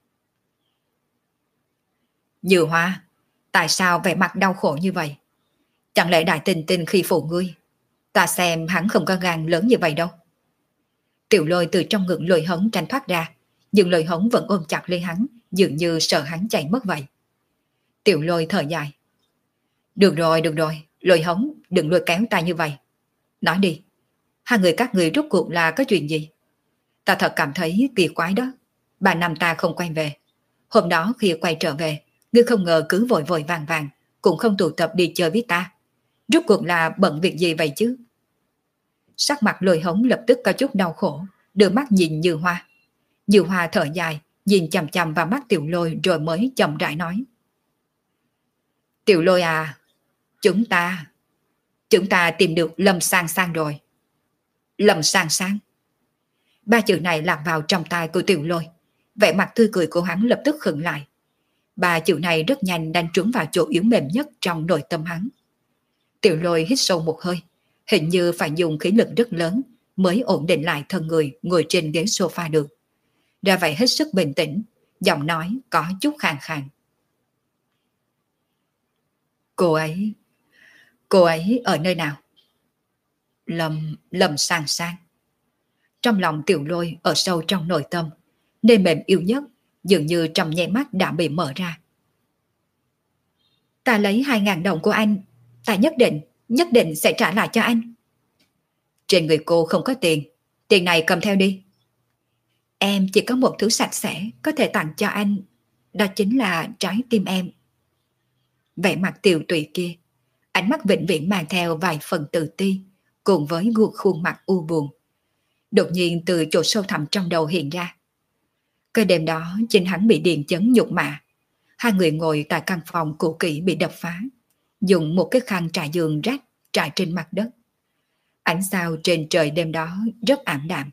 Như Hoa, tại sao vẻ mặt đau khổ như vậy? Chẳng lẽ Đại Tình Tình khi phụ ngươi? Ta xem hắn không có gan lớn như vậy đâu. Tiểu Lôi từ trong ngực Lôi Hống tránh thoát ra, nhưng Lôi Hống vẫn ôm chặt lấy hắn, dường như sợ hắn chạy mất vậy. Tiểu Lôi thở dài. Được rồi, Lôi Hống, đừng lôi kéo ta như vậy. Nói đi, hai người các người rốt cuộc là có chuyện gì? Ta thật cảm thấy kỳ quái đó. 3 năm ta không quay về. Hôm đó khi quay trở về, ngươi không ngờ cứ vội vội vàng vàng, cũng không tụ tập đi chơi với ta. Rốt cuộc là bận việc gì vậy chứ? Sắc mặt Lôi Hống lập tức có chút đau khổ, đưa mắt nhìn Như Hoa. Như Hoa thở dài, nhìn chằm chằm vào mắt Tiểu Lôi rồi mới chậm rãi nói. Tiểu Lôi à, chúng ta tìm được Lâm Sang Sang rồi. Lâm Sang Sang. Ba chữ này lạc vào trong tai của Tiểu Lôi. Vẻ mặt tươi cười của hắn lập tức khựng lại. Ba chữ này rất nhanh đánh trúng vào chỗ yếu mềm nhất trong nội tâm hắn. Tiểu Lôi hít sâu một hơi, hình như phải dùng khí lực rất lớn mới ổn định lại thân người ngồi trên ghế sofa được. Ra vậy hết sức bình tĩnh, giọng nói có chút khàn khàn. Cô ấy ở nơi nào? Lâm Sang Sang. Trong lòng Tiểu Lôi ở sâu trong nội tâm, nơi mềm yêu nhất, dường như trong nháy mắt đã bị mở ra. Ta lấy 2.000 đồng của anh, ta nhất định sẽ trả lại cho anh. Trên người cô không có tiền, tiền này cầm theo đi. Em chỉ có một thứ sạch sẽ có thể tặng cho anh, đó chính là trái tim em. Vẻ mặt tiều tụy kia, ánh mắt vĩnh viễn mang theo vài phần tự ti, cùng với khuôn mặt u buồn. Đột nhiên từ chỗ sâu thẳm trong đầu hiện ra. Cái đêm đó chính hắn bị điện chấn nhục mạ. Hai người ngồi tại căn phòng cũ kỹ bị đập phá, dùng một cái khăn trải giường rách trải trên mặt đất. Ánh sao trên trời đêm đó rất ảm đạm.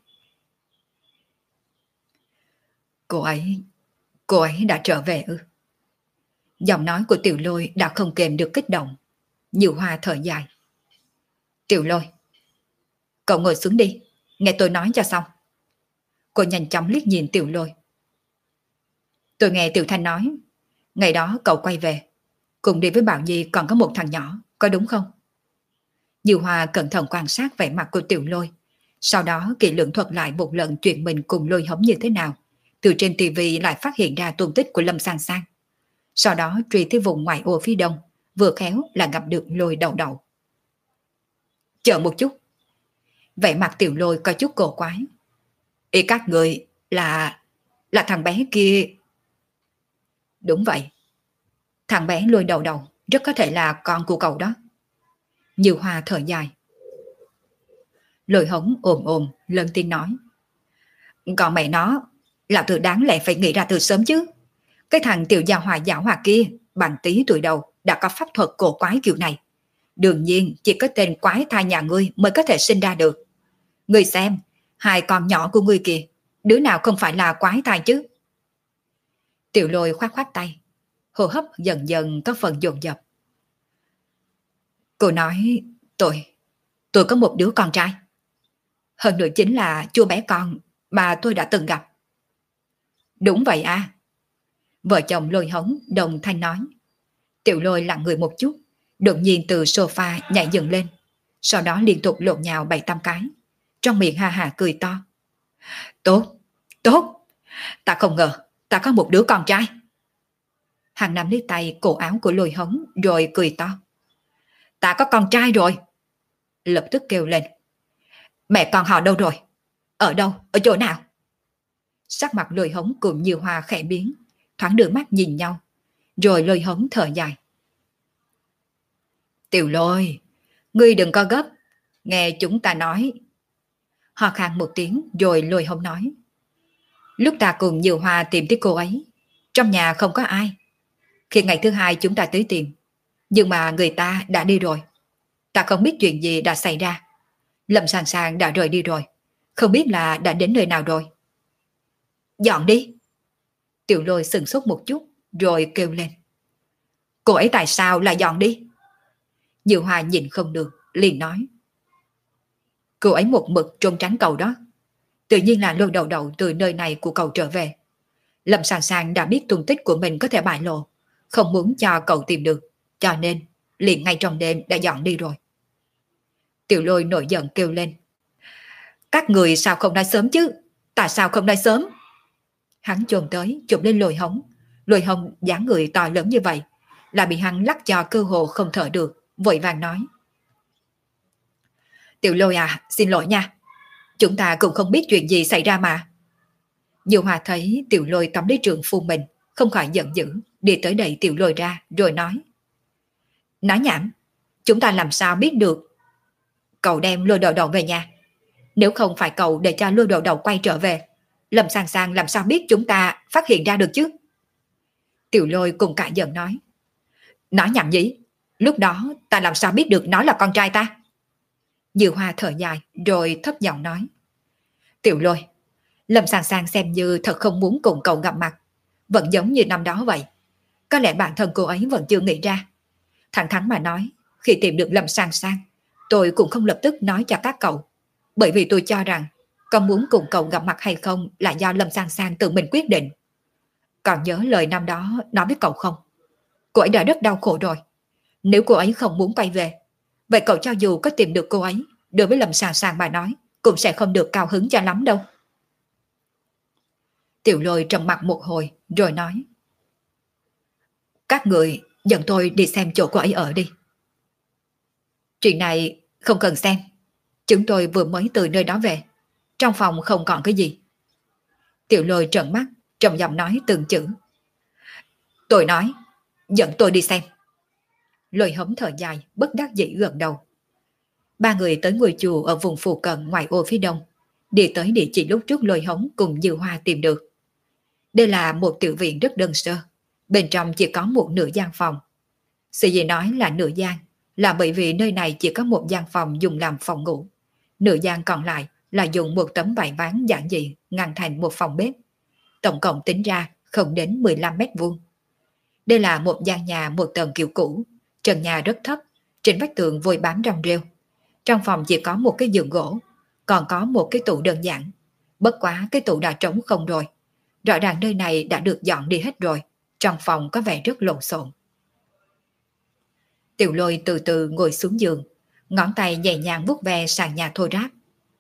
Cô ấy đã trở về ư? Giọng nói của Tiểu Lôi đã không kềm được kích động. Như Hoa thở dài. Tiểu Lôi, cậu ngồi xuống đi, nghe tôi nói cho xong. Cô nhanh chóng liếc nhìn Tiểu Lôi. Tôi nghe Tiểu Thanh nói, ngày đó cậu quay về, cùng đi với Bảo Nhi còn có một thằng nhỏ, có đúng không? Như Hoa cẩn thận quan sát vẻ mặt của Tiểu Lôi, sau đó kỹ lưỡng thuật lại một lần chuyện mình cùng Lôi Hống như thế nào. Từ trên tivi lại phát hiện ra tung tích của Lâm Sang Sang. Sau đó truy tới vùng ngoại ô phía đông, vừa khéo là gặp được Lôi Đậu Đậu. Chờ một chút. Vẻ mặt Tiểu Lôi có chút cổ quái. Ý các người là thằng bé kia. Đúng vậy. Thằng bé Lôi Đậu Đậu rất có thể là con của cậu đó. Như Hoa thở dài. Lôi Hống ồm ồm lên tiếng nói. Còn mẹ nó, lão tử đáng lẽ phải nghĩ ra từ sớm chứ. Cái thằng tiểu gia hòa giảo hòa kia, bằng tí tuổi đầu đã có pháp thuật cổ quái kiểu này. Đương nhiên chỉ có tên quái thai nhà ngươi mới có thể sinh ra được. Ngươi xem, hai con nhỏ của ngươi kìa, đứa nào không phải là quái thai chứ? Tiểu Lôi khoát khoát tay, hô hấp dần dần có phần dồn dập. Cô nói, tôi có một đứa con trai. Hơn nữa chính là chú bé con mà tôi đã từng gặp. Đúng vậy à? Vợ chồng Lôi Hống đồng thanh nói. Tiểu Lôi lặng người một chút, đột nhiên từ sofa nhảy dựng lên, sau đó liên tục lộn nhào 7-8 cái, trong miệng ha hà cười to. Tốt, tốt, ta không ngờ ta có một đứa con trai. Hàng Năm lấy tay cổ áo của Lôi Hống rồi cười to. Ta có con trai rồi. Lập tức kêu lên. Mẹ con họ đâu rồi? Ở đâu? Ở chỗ nào? Sắc mặt Lôi Hống cùng Như Hoa khẽ biến, thoáng đưa mắt nhìn nhau, rồi Lôi Hống thở dài. Tiểu Lôi, ngươi đừng có gấp, nghe chúng ta nói. Ho khan một tiếng rồi Lôi Hống nói. Lúc ta cùng Như Hoa tìm tới cô ấy, trong nhà không có ai. Khi ngày thứ hai chúng ta tới tìm, nhưng mà người ta đã đi rồi. Ta không biết chuyện gì đã xảy ra. Lâm Sàng Sàng đã rời đi rồi, không biết là đã đến nơi nào rồi. Dọn đi. Tiểu Lôi sừng sốt một chút rồi kêu lên. Cô ấy tại sao lại dọn đi? Như Hoa nhìn không được, liền nói. Cô ấy một mực trốn tránh cậu đó. Tự nhiên là lôi đầu đầu từ nơi này của cậu trở về. Lâm Sàng Sàng đã biết tung tích của mình có thể bại lộ, không muốn cho cậu tìm được, cho nên liền ngay trong đêm đã dọn đi rồi. Tiểu Lôi nổi giận kêu lên. Các người sao không nói sớm chứ? Tại sao không nói sớm? Hắn chồm tới chụp lên Lôi Hống. Lôi Hống dáng người to lớn như vậy, là bị hắn lắc cho cơ hồ không thở được, vội vàng nói. Tiểu Lôi à, xin lỗi nha. Chúng ta cũng không biết chuyện gì xảy ra mà. Như Hòa thấy Tiểu Lôi tóm lấy trượng phu mình, không khỏi giận dữ, đi tới đẩy Tiểu Lôi ra, rồi nói. Nói nhảm, chúng ta làm sao biết được? Cậu đem Lôi Đầu Đầu về nhà. Nếu không phải cậu để cho Lôi Đầu Đầu quay trở về, Lâm Sàng Sàng làm sao biết chúng ta phát hiện ra được chứ? Tiểu Lôi cùng cả giận nói. Nói nhảm gì? Lúc đó ta làm sao biết được nó là con trai ta? Như Hoa thở dài rồi thấp giọng nói. Tiểu Lôi, Lâm Sàng Sàng xem như thật không muốn cùng cậu gặp mặt, vẫn giống như năm đó vậy. Có lẽ bản thân cô ấy vẫn chưa nghĩ ra. Thẳng thắn mà nói, khi tìm được Lâm Sàng Sàng, tôi cũng không lập tức nói cho các cậu, bởi vì tôi cho rằng có muốn cùng cậu gặp mặt hay không là do Lâm Sàng Sàng tự mình quyết định. Còn nhớ lời năm đó nói với cậu không? Cô ấy đã rất đau khổ rồi. Nếu cô ấy không muốn quay về, vậy cậu cho dù có tìm được cô ấy, đối với Lâm Sàng Sàng mà nói, cũng sẽ không được cao hứng cho lắm đâu. Tiểu Lôi trầm mặt một hồi rồi nói. Các người dẫn tôi đi xem chỗ cô ấy ở đi. Chuyện này không cần xem. Chúng tôi vừa mới từ nơi đó về. Trong phòng không còn cái gì. Tiểu Lôi trợn mắt, trầm giọng nói từng chữ. Tôi nói, dẫn tôi đi xem. Lôi Hống thở dài, bất đắc dĩ gật đầu. Ba người tới ngôi chùa ở vùng phụ cận ngoài ô phía đông, đi tới địa chỉ lúc trước Lôi Hống cùng Như Hoa tìm được. Đây là một tiểu viện rất đơn sơ, bên trong chỉ có một nửa gian phòng. Sự gì nói là nửa gian là bởi vì nơi này chỉ có một gian phòng dùng làm phòng ngủ, nửa gian còn lại là dùng một tấm vải ván giản dị ngăn thành một phòng bếp. Tổng cộng tính ra không đến 15 mét vuông. Đây là một gian nhà một tầng kiểu cũ, trần nhà rất thấp, trên vách tường vôi bám rong rêu. Trong phòng chỉ có một cái giường gỗ, còn có một cái tủ đơn giản. Bất quá cái tủ đã trống không rồi. Rõ ràng nơi này đã được dọn đi hết rồi, trong phòng có vẻ rất lộn xộn. Tiểu Lôi từ từ ngồi xuống giường, ngón tay nhẹ nhàng vuốt ve sàn nhà thô ráp.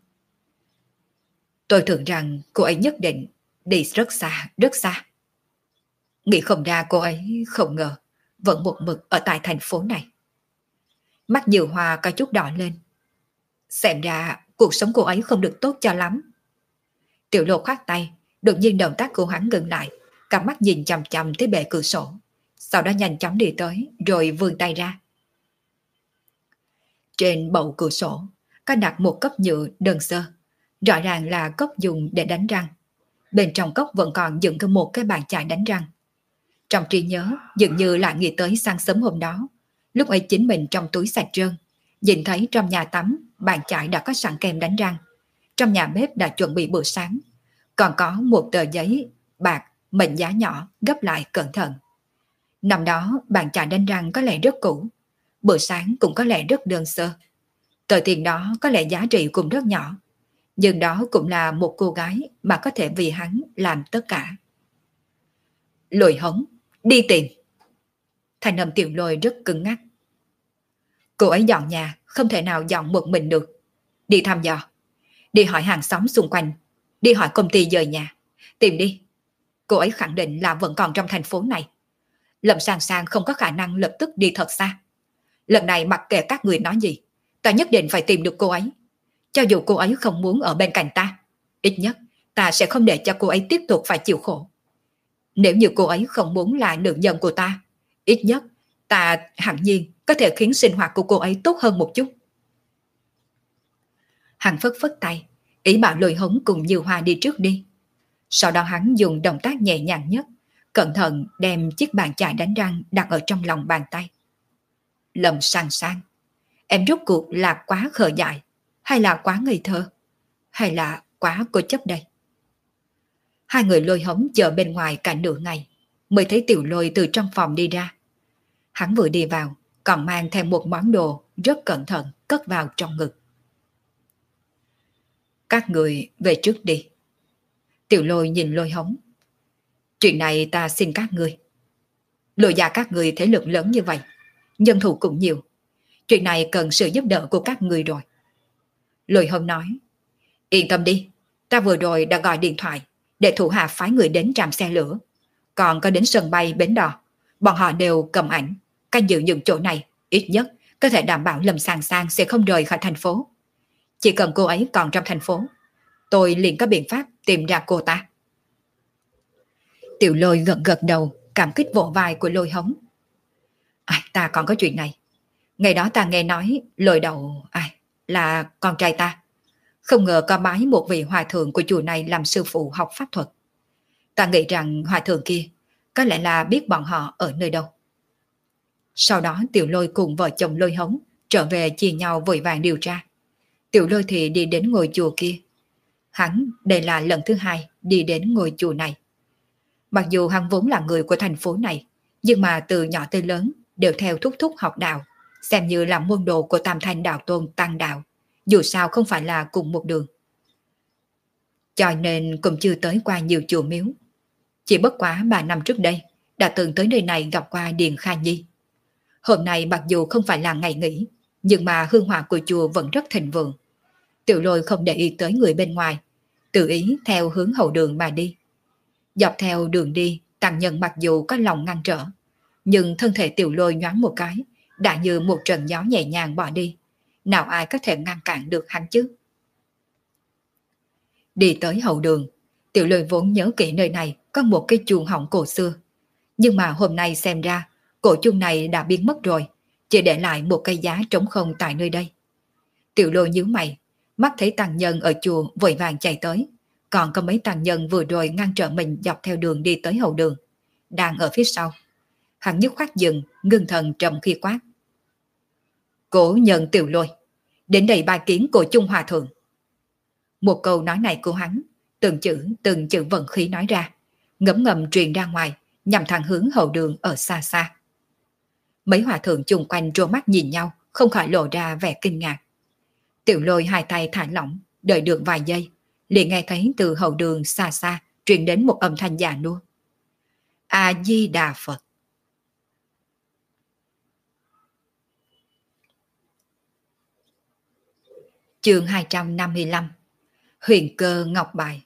Tôi tưởng rằng cô ấy nhất định đi rất xa, rất xa. Nghĩ không ra cô ấy không ngờ vẫn một mực ở tại thành phố này. Mắt Như Hoa có chút đỏ lên. Xem ra cuộc sống cô ấy không được tốt cho lắm. Tiểu Lôi khoát tay, đột nhiên động tác của hắn ngừng lại, cặp mắt nhìn chằm chằm tới bệ cửa sổ, sau đó nhanh chóng đi tới rồi vươn tay ra. Trên bậu cửa sổ có đặt một cốc nhựa đơn sơ, rõ ràng là cốc dùng để đánh răng. Bên trong cốc vẫn còn dựng thêm một cái bàn chải đánh răng. Trong trí nhớ dường như lại nghĩ tới sáng sớm hôm đó, lúc ấy chính mình trong túi sạch trơn, nhìn thấy trong nhà tắm bàn chải đã có sẵn kem đánh răng, trong nhà bếp đã chuẩn bị bữa sáng, còn có một tờ giấy bạc mệnh giá nhỏ gấp lại cẩn thận. Năm đó bàn chải đánh răng có lẽ rất cũ, bữa sáng cũng có lẽ rất đơn sơ. Tờ tiền đó có lẽ giá trị cũng rất nhỏ, nhưng đó cũng là một cô gái mà có thể vì hắn làm tất cả. Lôi hống, đi tìm. Thành âm Tiểu Lôi rất cứng ngắc. Cô ấy dọn nhà, không thể nào dọn một mình được. Đi thăm dò, đi hỏi hàng xóm xung quanh, đi hỏi công ty dời nhà. Tìm đi. Cô ấy khẳng định là vẫn còn trong thành phố này. Lâm Sang Sang không có khả năng lập tức đi thật xa. Lần này mặc kệ các người nói gì, ta nhất định phải tìm được cô ấy. Cho dù cô ấy không muốn ở bên cạnh ta, ít nhất ta sẽ không để cho cô ấy tiếp tục phải chịu khổ. Nếu như cô ấy không muốn là nữ nhân của ta, ít nhất ta hẳn nhiên có thể khiến sinh hoạt của cô ấy tốt hơn một chút. Hắn phất phất tay, ý bảo Lôi Hống cùng Như Hoa đi trước đi. Sau đó hắn dùng động tác nhẹ nhàng nhất, cẩn thận đem chiếc bàn chải đánh răng đặt ở trong lòng bàn tay. Lâm Sang Sang, em rốt cuộc là quá khờ dại, hay là quá ngây thơ, hay là quá cố chấp đây? Hai người Lôi Hống chờ bên ngoài cả nửa ngày, mới thấy Tiểu Lôi từ trong phòng đi ra. Hắn vừa đi vào, còn mang theo một món đồ rất cẩn thận cất vào trong ngực. Các người về trước đi. Tiểu Lôi nhìn Lôi Hống. Chuyện này ta xin các người. Lôi gia các người thế lực lớn như vậy, nhân thủ cũng nhiều. Chuyện này cần sự giúp đỡ của các người rồi. Lôi Hống nói, yên tâm đi, ta vừa rồi đã gọi điện thoại để thủ hạ phái người đến trạm xe lửa. Còn có đến sân bay bến đò, bọn họ đều cầm ảnh, canh giữ những chỗ này, ít nhất có thể đảm bảo Lâm Sang Sang sẽ không rời khỏi thành phố. Chỉ cần cô ấy còn trong thành phố, tôi liền có biện pháp tìm ra cô ta. Tiểu Lôi gật gật đầu, cảm kích vỗ vai của Lôi Hống. Ta còn có chuyện này. Ngày đó ta nghe nói Lôi Đầu là con trai ta. Không ngờ có bái một vị hòa thượng của chùa này làm sư phụ học pháp thuật. Ta nghĩ rằng hòa thượng kia có lẽ là biết bọn họ ở nơi đâu. Sau đó Tiểu Lôi cùng vợ chồng Lôi Hống trở về chia nhau vội vàng điều tra. Tiểu Lôi thì đi đến ngôi chùa kia. Hắn đây là lần thứ hai đi đến ngôi chùa này. Mặc dù hắn vốn là người của thành phố này, nhưng mà từ nhỏ tới lớn đều theo thúc thúc học đạo, xem như là môn đồ của Tam Thanh Đạo Tôn Tăng Đạo, dù sao không phải là cùng một đường. Cho nên cũng chưa tới qua nhiều chùa miếu. Chỉ bất quá 3 năm trước đây, đã từng tới nơi này gặp qua Điền Kha Nhi. Hôm nay mặc dù không phải là ngày nghỉ, nhưng mà hương hỏa của chùa vẫn rất thịnh vượng. Tiểu Lôi không để ý tới người bên ngoài, tự ý theo hướng hậu đường mà đi. Dọc theo đường đi, tăng nhân mặc dù có lòng ngăn trở, nhưng thân thể Tiểu Lôi nhoáng một cái, đã như một trận gió nhẹ nhàng bỏ đi. Nào ai có thể ngăn cản được hắn chứ? Đi tới hậu đường, Tiểu Lôi vốn nhớ kỹ nơi này có một cái chuông họng cổ xưa. Nhưng mà hôm nay xem ra, cổ chuông này đã biến mất rồi, chỉ để lại một cây giá trống không tại nơi đây. Tiểu Lôi nhíu mày, mắt thấy tăng nhân ở chùa vội vàng chạy tới. Còn có mấy tăng nhân vừa rồi ngăn trở mình dọc theo đường đi tới hậu đường, đang ở phía sau. Hắn nhức khoát dừng, ngưng thần trầm khi quát. Cổ nhân Tiểu Lôi, đến đây bài kiến của Trung Hòa Thượng. Một câu nói này của hắn, từng chữ vận khí nói ra, ngấm ngầm truyền ra ngoài, nhằm thẳng hướng hậu đường ở xa xa. Mấy hòa thượng chung quanh trố mắt nhìn nhau, không khỏi lộ ra vẻ kinh ngạc. Tiểu Lôi hai tay thả lỏng, đợi được vài giây, liền nghe thấy từ hậu đường xa xa truyền đến một âm thanh già nua. A Di Đà Phật. Chương 255. Huyền cơ ngọc bài.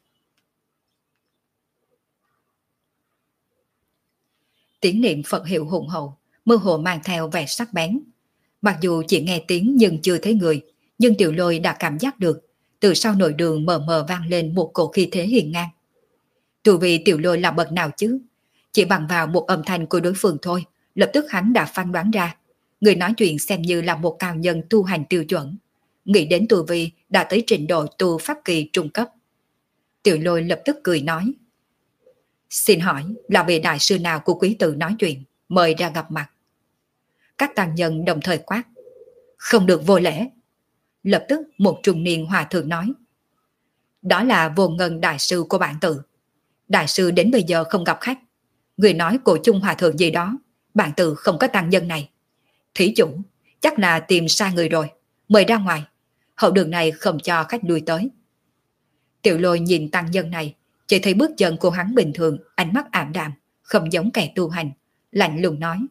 Tiếng niệm Phật hiệu hùng hậu, mơ hồ mang theo vẻ sắc bén. Mặc dù chỉ nghe tiếng nhưng chưa thấy người, nhưng Tiểu Lôi đã cảm giác được, từ sau nội đường mờ mờ vang lên một cổ khí thế hiền ngang. Tu vi Tiểu Lôi là bậc nào chứ? Chỉ bằng vào một âm thanh của đối phương thôi, lập tức hắn đã phán đoán ra. Người nói chuyện xem như là một cao nhân tu hành tiêu chuẩn, nghĩ đến tu vi đã tới trình độ tu pháp kỳ trung cấp. Tiểu Lôi lập tức cười nói: xin hỏi là vị đại sư nào của quý tử nói chuyện, mời ra gặp mặt. Các tăng nhân đồng thời quát: không được vô lễ. Lập tức một trung niên hòa thượng nói: đó là Vô Ngân đại sư của bản tự. Đại sư đến bây giờ không gặp khách. Người nói của chung hòa thượng gì đó, bản tự không có tăng nhân này. Thí chủ, chắc là tìm sai người rồi, mời ra ngoài. Hậu đường này không cho khách lui tới. Tiểu Lôi nhìn tăng nhân này, chỉ thấy bước chân của hắn bình thường, ánh mắt ảm đạm, không giống kẻ tu hành, lạnh lùng nói: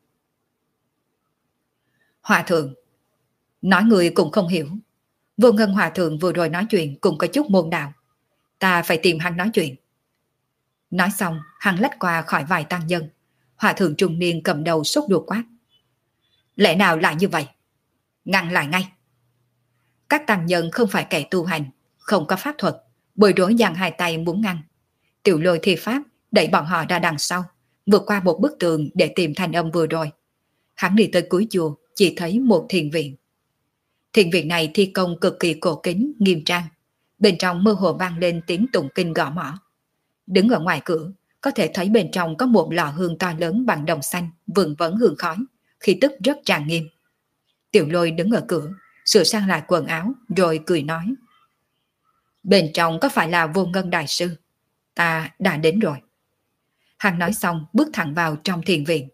hòa thượng, nói người cũng không hiểu. Vô Ngân hòa thượng vừa rồi nói chuyện cũng có chút môn đạo, ta phải tìm hắn nói chuyện. Nói xong, hắn lách qua khỏi vài tăng nhân. Hòa thượng trung niên cầm đầu sốt ruột quát: lẽ nào lại như vậy? Ngăn lại ngay. Các tăng nhân không phải kẻ tu hành, không có pháp thuật, bối rối giang hai tay muốn ngăn. Tiểu Lôi thi pháp đẩy bọn họ ra đằng sau, vượt qua một bức tường để tìm thanh âm vừa rồi. Hắn đi tới cuối chùa, chỉ thấy một thiền viện. Thiền viện này thi công cực kỳ cổ kính, nghiêm trang. Bên trong mơ hồ vang lên tiếng tụng kinh gõ mõ. Đứng ở ngoài cửa, có thể thấy bên trong có một lò hương to lớn bằng đồng xanh, vừng vấn hương khói, khí tức rất trang nghiêm. Tiểu Lôi đứng ở cửa, sửa sang lại quần áo, rồi cười nói: bên trong có phải là Vô Ngân đại sư? Ta đã đến rồi. Hắn nói xong bước thẳng vào trong thiền viện.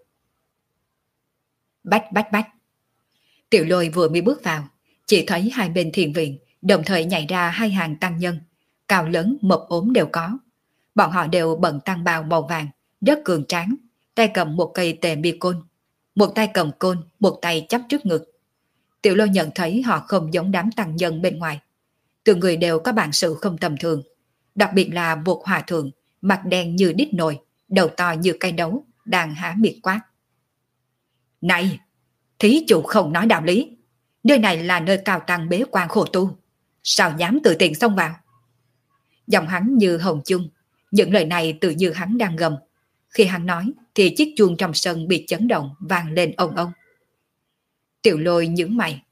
Bách bách bách. Tiểu Lôi vừa mới bước vào, chỉ thấy hai bên thiền viện đồng thời nhảy ra hai hàng tăng nhân, cao lớn mập ốm đều có. Bọn họ đều bận tăng bào màu vàng, rất cường tráng, tay cầm một cây tề mi côn, một tay cầm côn, một tay chắp trước ngực. Tiểu Lôi nhận thấy họ không giống đám tăng nhân bên ngoài. Từng người đều có bản sự không tầm thường, đặc biệt là một hòa thượng, mặt đen như đít nồi, đầu to như cây đấu, đang há miệng quát: này, thí chủ không nói đạo lý. Nơi này là nơi cao tăng bế quan khổ tu, sao dám tự tiện xông vào? Giọng hắn như hồng chung, những lời này tự như hắn đang gầm. Khi hắn nói thì chiếc chuông trong sân bị chấn động vang lên ông ông. Tiểu Lôi nhướng mày.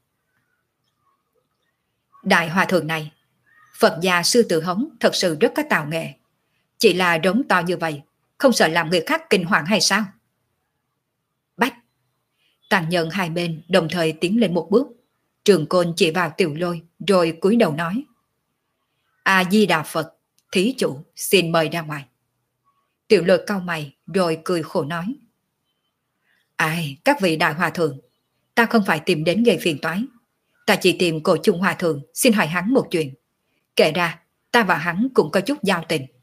Đại hòa thượng này, Phật gia sư tử hống thật sự rất có tạo nghệ. Chỉ là rống to như vậy, không sợ làm người khác kinh hoàng hay sao? Bách. Tăng nhân hai bên đồng thời tiến lên một bước. Trường côn chỉ vào Tiểu Lôi rồi cúi đầu nói: A Di Đà Phật, thí chủ xin mời ra ngoài. Tiểu Lôi cau mày rồi cười khổ nói: ai, các vị đại hòa thượng, ta không phải tìm đến gây phiền toái. Ta chỉ tìm Cổ Chung hòa thượng xin hỏi hắn một chuyện. Kể ra, ta và hắn cũng có chút giao tình.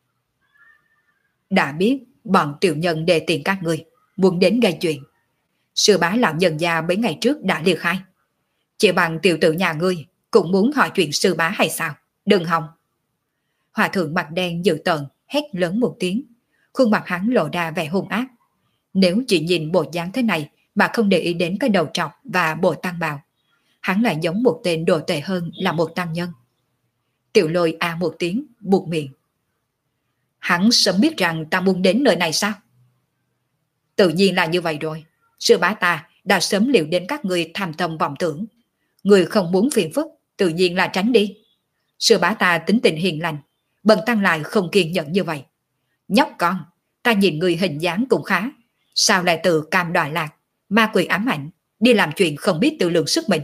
Đã biết bọn tiểu nhân đề tiền các ngươi muốn đến gây chuyện. Sư bá lão nhân gia mấy ngày trước đã liệt khai. Chỉ bằng tiểu tử nhà ngươi cũng muốn hỏi chuyện sư bá hay sao? Đừng hòng. Hòa thượng mặt đen dữ tợn hét lớn một tiếng, khuôn mặt hắn lộ ra vẻ hung ác. Nếu chỉ nhìn bộ dáng thế này mà không để ý đến cái đầu trọc và bộ tăng bào, hắn lại giống một tên đồ tệ hơn là một tăng nhân. Tiểu Lôi a một tiếng, buột miệng. Hắn sớm biết rằng ta muốn đến nơi này sao? Tự nhiên là như vậy rồi. Sư bá ta đã sớm liệu đến các người tham tâm vọng tưởng. Người không muốn phiền phức, tự nhiên là tránh đi. Sư bá ta tính tình hiền lành, bần tăng lại không kiên nhẫn như vậy. Nhóc con, ta nhìn người hình dáng cũng khá. Sao lại tự cam đọa lạc, ma quỷ ám ảnh, đi làm chuyện không biết tự lượng sức mình?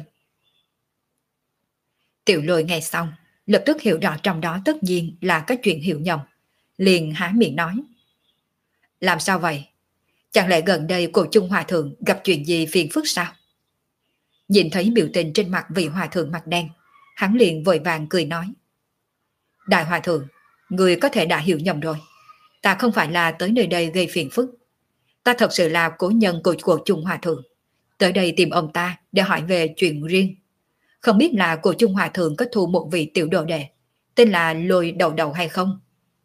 Tiểu Lôi nghe xong, lập tức hiểu rõ trong đó tất nhiên là cái chuyện hiểu nhầm. Liền há miệng nói: làm sao vậy? Chẳng lẽ gần đây Cổ Chung hòa thượng gặp chuyện gì phiền phức sao? Nhìn thấy biểu tình trên mặt vị hòa thượng mặt đen, hắn liền vội vàng cười nói: đại hòa thượng, người có thể đã hiểu nhầm rồi. Ta không phải là tới nơi đây gây phiền phức. Ta thật sự là cố nhân của Cổ Chung hòa thượng, tới đây tìm ông ta để hỏi về chuyện riêng. Không biết là Cổ Chung hòa thượng có thu một vị tiểu đồ đệ tên là Lôi Đầu Đầu hay không?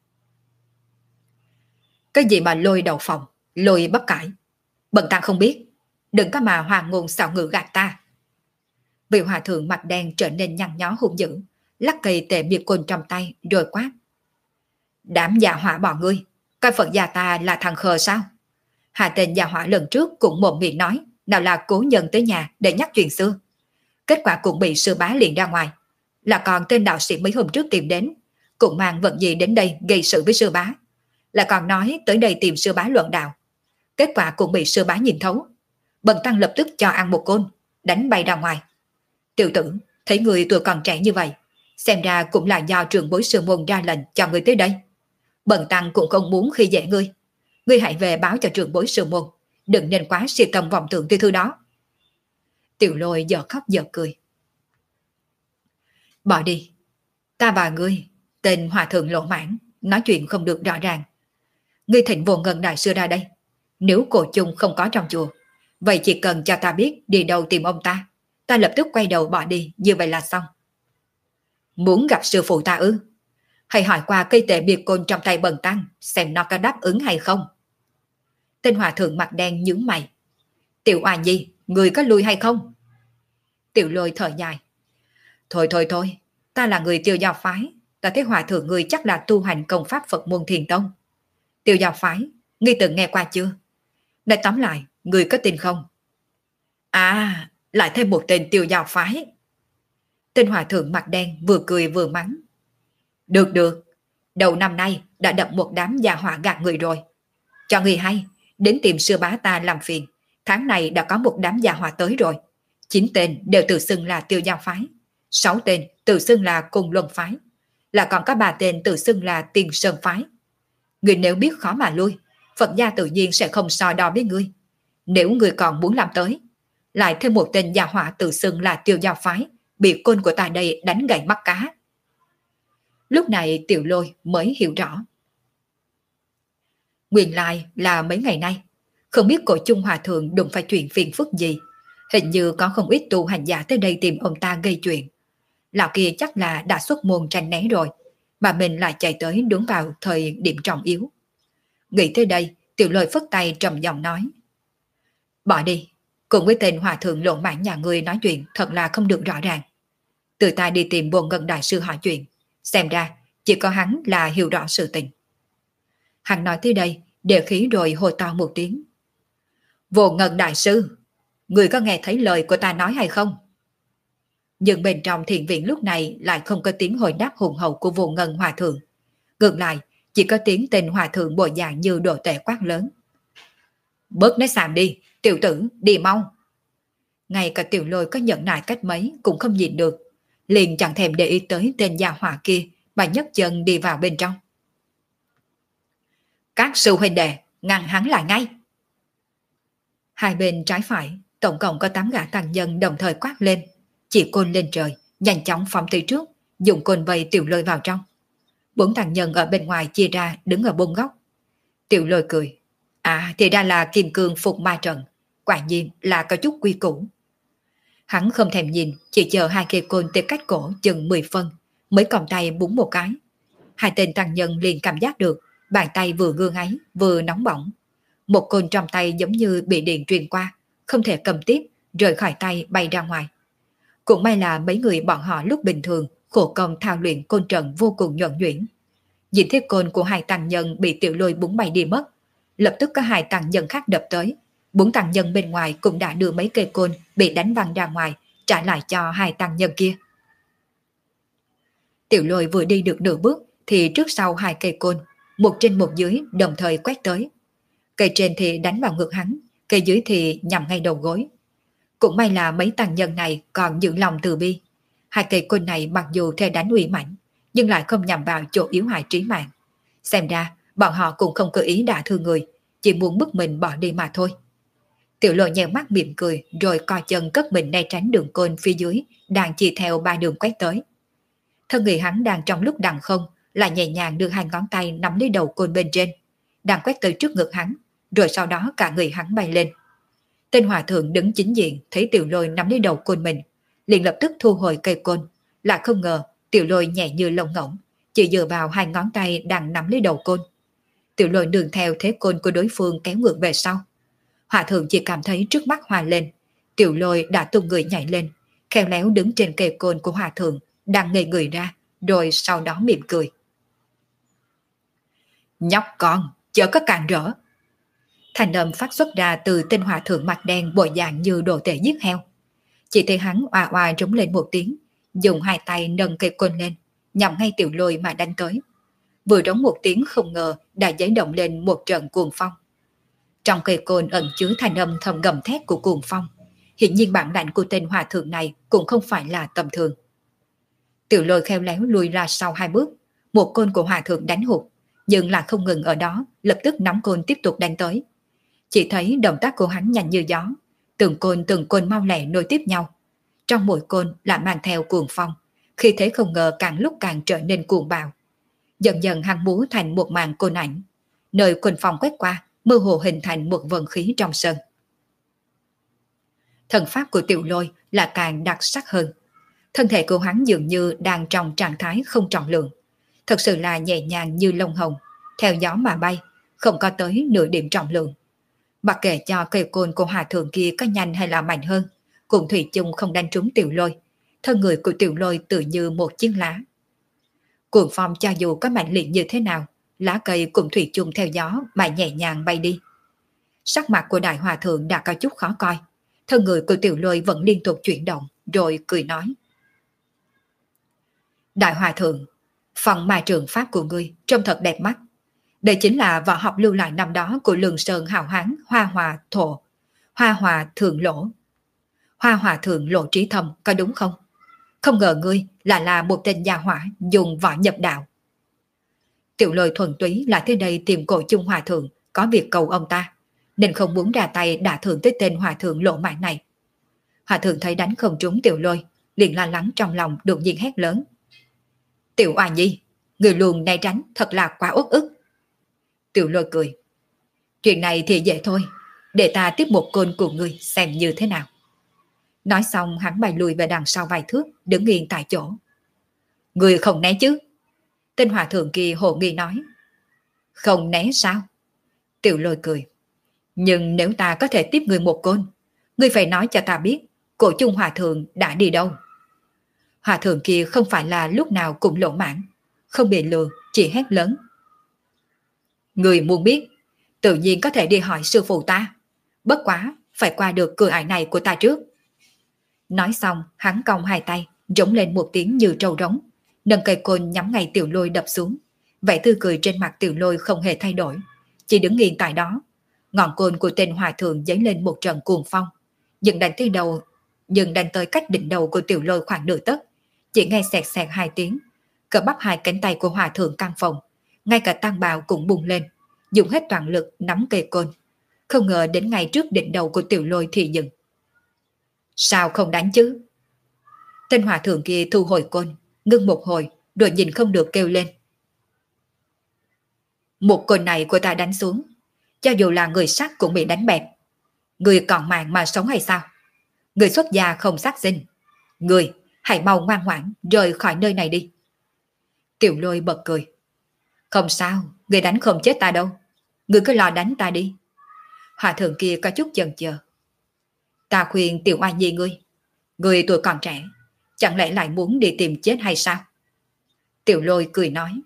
Cái gì mà Lôi Đầu Phòng, Lôi bắp cải? Bần tăng không biết. Đừng có mà hoàng ngôn xạo ngữ gạt ta. Vị hòa thượng mặt đen trở nên nhăn nhó hung dữ, lắc cây tệ biệt côn trong tay rồi quát: đám dạ hỏa bọn ngươi, coi Phật gia ta là thằng khờ sao? Hai tên gia hỏa lần trước cũng mồm miệng nói nào là cố nhân tới nhà để nhắc chuyện xưa. Kết quả cũng bị sư bá liền ra ngoài. Là còn tên đạo sĩ mấy hôm trước tìm đến, cũng mang vật gì đến đây gây sự với sư bá. Là còn nói tới đây tìm sư bá luận đạo. Kết quả cũng bị sư bá nhìn thấu. Bần tăng lập tức cho ăn một côn, đánh bay ra ngoài. Tiểu tử, thấy người tuổi còn trẻ như vậy, xem ra cũng là do trưởng bối sư môn ra lệnh cho người tới đây. Bần tăng cũng không muốn khi dễ ngươi. Ngươi hãy về báo cho trưởng bối sư môn, đừng nên quá si tâm vọng tưởng tư thư đó. Tiểu Lôi giờ khóc giờ cười. Bỏ đi, ta và ngươi, tên hòa thượng lỗ mãn, nói chuyện không được rõ ràng. Ngươi thỉnh Vô Ngân đại sư ra đây. Nếu cổ chung không có trong chùa, vậy chỉ cần cho ta biết đi đâu tìm ông ta lập tức quay đầu bỏ đi, như vậy là xong. Muốn gặp sư phụ ta ư? Hãy hỏi qua cây tệ biệt côn trong tay bần tăng, xem nó có đáp ứng hay không. Tên hòa thượng mặt đen nhướng mày. Tiểu Oà Nhi, người có lui hay không? Tiểu Lôi thở dài. Thôi, ta là người Tiêu Giao phái, ta thấy hòa thượng người chắc là tu hành công pháp Phật môn Thiền Tông. Tiêu Giao phái, ngươi từng nghe qua chưa? Nói tóm lại, người có tin không? À, lại thêm một tên Tiêu Giao phái. Tên hòa thượng mặt đen vừa cười vừa mắng. Được, đầu năm nay đã đập một đám gia họa gạt người rồi. Cho người hay, đến tìm sư bá ta làm phiền. Tháng này đã có một đám gia họa tới rồi. 9 tên đều tự xưng là Tiêu Giao phái, 6 tên tự xưng là Cùng Luân phái, là còn có 3 tên tự xưng là Tiền Sơn phái. Người nếu biết khó mà lui, Phật gia tự nhiên sẽ không so đo với ngươi. Nếu người còn muốn làm tới, lại thêm một tên gia họa tự xưng là Tiêu Giao phái, bị côn của ta đây đánh gãy mắt cá. Lúc này Tiểu Lôi mới hiểu rõ. Nguyên lai là mấy ngày nay, không biết cổ chung hòa thượng đụng phải chuyện phiền phức gì. Hình như có không ít tu hành giả tới đây tìm ông ta gây chuyện. Lão kia chắc là đã xuất môn tranh né rồi, mà mình lại chạy tới đúng vào thời điểm trọng yếu. Nghĩ tới đây, Tiểu Lôi phất tay trầm giọng nói. Bỏ đi, cùng với tên hòa thượng lộn mãn nhà ngươi nói chuyện thật là không được rõ ràng. Từ ta đi tìm Vô Ngân đại sư hỏi chuyện, xem ra chỉ có hắn là hiểu rõ sự tình. Hắn nói tới đây, đề khí rồi hô to một tiếng. Vô Ngân đại sư, người có nghe thấy lời của ta nói hay không? Nhưng bên trong thiền viện lúc này lại không có tiếng hồi đáp hùng hậu của Vô Ngân hòa thượng. Ngược lại, chỉ có tiếng tên hòa thượng bộ dạng như đồ tệ quát lớn. Bớt nói xàm đi, tiểu tử, đi mau. Ngay cả Tiểu Lôi có nhẫn nại cách mấy cũng không nhìn được, liền chẳng thèm để ý tới tên gia hỏa kia mà nhấc chân đi vào bên trong. Các sư huynh đệ, ngăn hắn lại ngay. Hai bên trái phải, tổng cộng có 8 gã tăng nhân đồng thời quát lên, chỉ côn lên trời, nhanh chóng phóng tới trước, dùng côn vây Tiểu Lôi vào trong. 4 tăng nhân ở bên ngoài chia ra đứng ở bốn góc. Tiểu Lôi cười. À, thì ra là kim cương phục ma trận, quả nhiên là có chút quy củ. Hắn không thèm nhìn, chỉ chờ hai cây côn tới cách cổ chừng 10 phân, mới còng tay búng một cái. Hai tên tăng nhân liền cảm giác được, bàn tay vừa ngưa ngáy, vừa nóng bỏng. Một côn trong tay giống như bị điện truyền qua, không thể cầm tiếp, rời khỏi tay bay ra ngoài. Cũng may là mấy người bọn họ lúc bình thường khổ công thao luyện côn trận vô cùng nhuần nhuyễn. Nhìn thấy côn của hai tăng nhân bị Tiểu Lôi búng bay đi mất, lập tức có hai tăng nhân khác đập tới. 4 tăng nhân bên ngoài cũng đã đưa mấy cây côn bị đánh văng ra ngoài, trả lại cho hai tăng nhân kia. Tiểu Lôi vừa đi được nửa bước thì trước sau hai cây côn, một trên một dưới đồng thời quét tới. Cây trên thì đánh vào ngực hắn, cây dưới thì nhằm ngay đầu gối. Cũng may là mấy tăng nhân này còn giữ lòng từ bi. Hai cây côn này mặc dù thể đánh uy mãnh, nhưng lại không nhằm vào chỗ yếu hại trí mạng. Xem ra bọn họ cũng không có ý đả thương người, chỉ muốn bức mình bỏ đi mà thôi. Tiểu Lôi nheo mắt mỉm cười rồi co chân cất mình né tránh đường côn phía dưới đang chỉ theo 3 đường quét tới. Thân người hắn đang trong lúc đằng không lại nhẹ nhàng đưa hai ngón tay nắm lấy đầu côn bên trên, đang quét tới trước ngực hắn, rồi sau đó cả người hắn bay lên. Tên hòa thượng đứng chính diện thấy Tiểu Lôi nắm lấy đầu côn mình, liền lập tức thu hồi cây côn, lại không ngờ Tiểu Lôi nhẹ như lông ngỗng, chỉ dựa vào hai ngón tay đang nắm lấy đầu côn. Tiểu Lôi nương theo thế côn của đối phương kéo ngược về sau. Hòa thượng chỉ cảm thấy trước mắt hòa lên, Tiểu Lôi đã tung người nhảy lên, khéo léo đứng trên cây côn của hòa thượng đang ngây người ra, rồi sau đó mỉm cười. Nhóc con, chớ có cản rỡ. Thanh âm phát xuất ra từ tên hòa thượng mặt đen bộ dạng như đồ tể giết heo. Chỉ thấy hắn oà oà rống lên một tiếng, dùng hai tay nâng cây côn lên, nhằm ngay Tiểu Lôi mà đánh tới. Vừa rống một tiếng không ngờ đã giấy động lên một trận cuồng phong. Trong cây côn ẩn chứa thanh âm thầm gầm thét của cuồng phong. Hiện nhiên bản lãnh của tên hòa thượng này cũng không phải là tầm thường. Tiểu Lôi khéo léo lùi ra sau hai bước, một côn của hòa thượng đánh hụt, nhưng là không ngừng ở đó, lập tức nắm côn tiếp tục đánh tới. Chỉ thấy động tác của hắn nhanh như gió, từng côn mau lẹ nối tiếp nhau. Trong mỗi côn lại mang theo cuồng phong, khi thế không ngờ càng lúc càng trở nên cuồng bạo. Dần dần hắn múa thành một màn côn ảnh, nơi côn phong quét qua, mơ hồ hình thành một vần khí trong sân. Thần pháp của Tiểu Lôi là càng đặc sắc hơn. Thân thể của hắn dường như đang trong trạng thái không trọng lượng, thật sự là nhẹ nhàng như lông hồng, theo gió mà bay, không có tới nửa điểm trọng lượng. Mặc kệ cho cây côn của hòa thượng kia có nhanh hay là mạnh hơn, cũng thủy chung không đánh trúng Tiểu Lôi. Thân người của Tiểu Lôi tự như một chiếc lá. Cuồng phong cho dù có mạnh liệt như thế nào, lá cây cũng thủy chung theo gió mà nhẹ nhàng bay đi. Sắc mặt của đại hòa thượng đã có chút khó coi, thân người của Tiểu Lôi vẫn liên tục chuyển động, rồi cười nói: Đại hòa thượng, phần ma trường pháp của ngươi trông thật đẹp mắt. Đây chính là võ học lưu lại năm đó của Lương Sơn hào hán Hoa Hòa Thượng Lộ Trí Thâm, có đúng không? Không ngờ ngươi là một tên gia hỏa dùng võ nhập đạo. Tiểu Lôi thuần túy là tới đây tìm Cổ Chung Hòa Thượng, có việc cầu ông ta, nên không muốn ra tay đả thương tới tên Hòa Thượng lộ mạng này. Hòa Thượng thấy đánh không trúng Tiểu Lôi, liền lo lắng trong lòng, đột nhiên hét lớn: Tiểu Oà Nhi, người luôn né tránh thật là quá uất ức. Tiểu Lôi cười: Chuyện này thì dễ thôi, để ta tiếp một côn của ngươi xem như thế nào. Nói xong hắn bay lùi về đằng sau vài thước, đứng yên tại chỗ. Ngươi không né chứ? Tên hòa thượng kia hồ nghi nói. Không né sao? Tiểu Lôi cười: Nhưng nếu ta có thể tiếp ngươi một côn, ngươi phải nói cho ta biết Cổ Chung Hòa Thượng đã đi đâu. Hòa thượng kia không phải là lúc nào cũng lỗ mãn, không bị lừa, chỉ hét lớn: Người muốn biết, tự nhiên có thể đi hỏi sư phụ ta, bất quá phải qua được cửa ải này của ta trước. Nói xong hắn cong hai tay, rống lên một tiếng như trâu rống, nâng cây côn nhắm ngay Tiểu Lôi đập xuống. Vẻ tươi cười trên mặt Tiểu Lôi không hề thay đổi, chỉ đứng yên tại đó. Ngọn côn của tên hòa thượng dấy lên một trận cuồng phong, nhưng đánh tới cách đỉnh đầu của Tiểu Lôi khoảng nửa tấc. Chỉ nghe xẹt xẹt hai tiếng, cơ bắp hai cánh tay của hòa thượng căng phồng, ngay cả tăng bào cũng bùng lên, dùng hết toàn lực nắm cây côn. Không ngờ đến ngay trước đỉnh đầu của Tiểu Lôi thì dừng. Sao không đánh chứ? Tên hòa thượng kia thu hồi côn, ngưng một hồi, rồi nhìn không được kêu lên: Một côn này của ta đánh xuống, cho dù là người sắt cũng bị đánh bẹp. Người còn mạng mà sống hay sao? Người xuất gia không sát sinh. Người hãy mau ngoan ngoãn rời khỏi nơi này đi. Tiểu Lôi bật cười: Không sao, người đánh không chết ta đâu. Người cứ lo đánh ta đi. Hòa thượng kia có chút chần chờ. Ta khuyên Tiểu Oa Nhi ngươi tuổi còn trẻ, chẳng lẽ lại muốn đi tìm chết hay sao? Tiểu Lôi cười nói: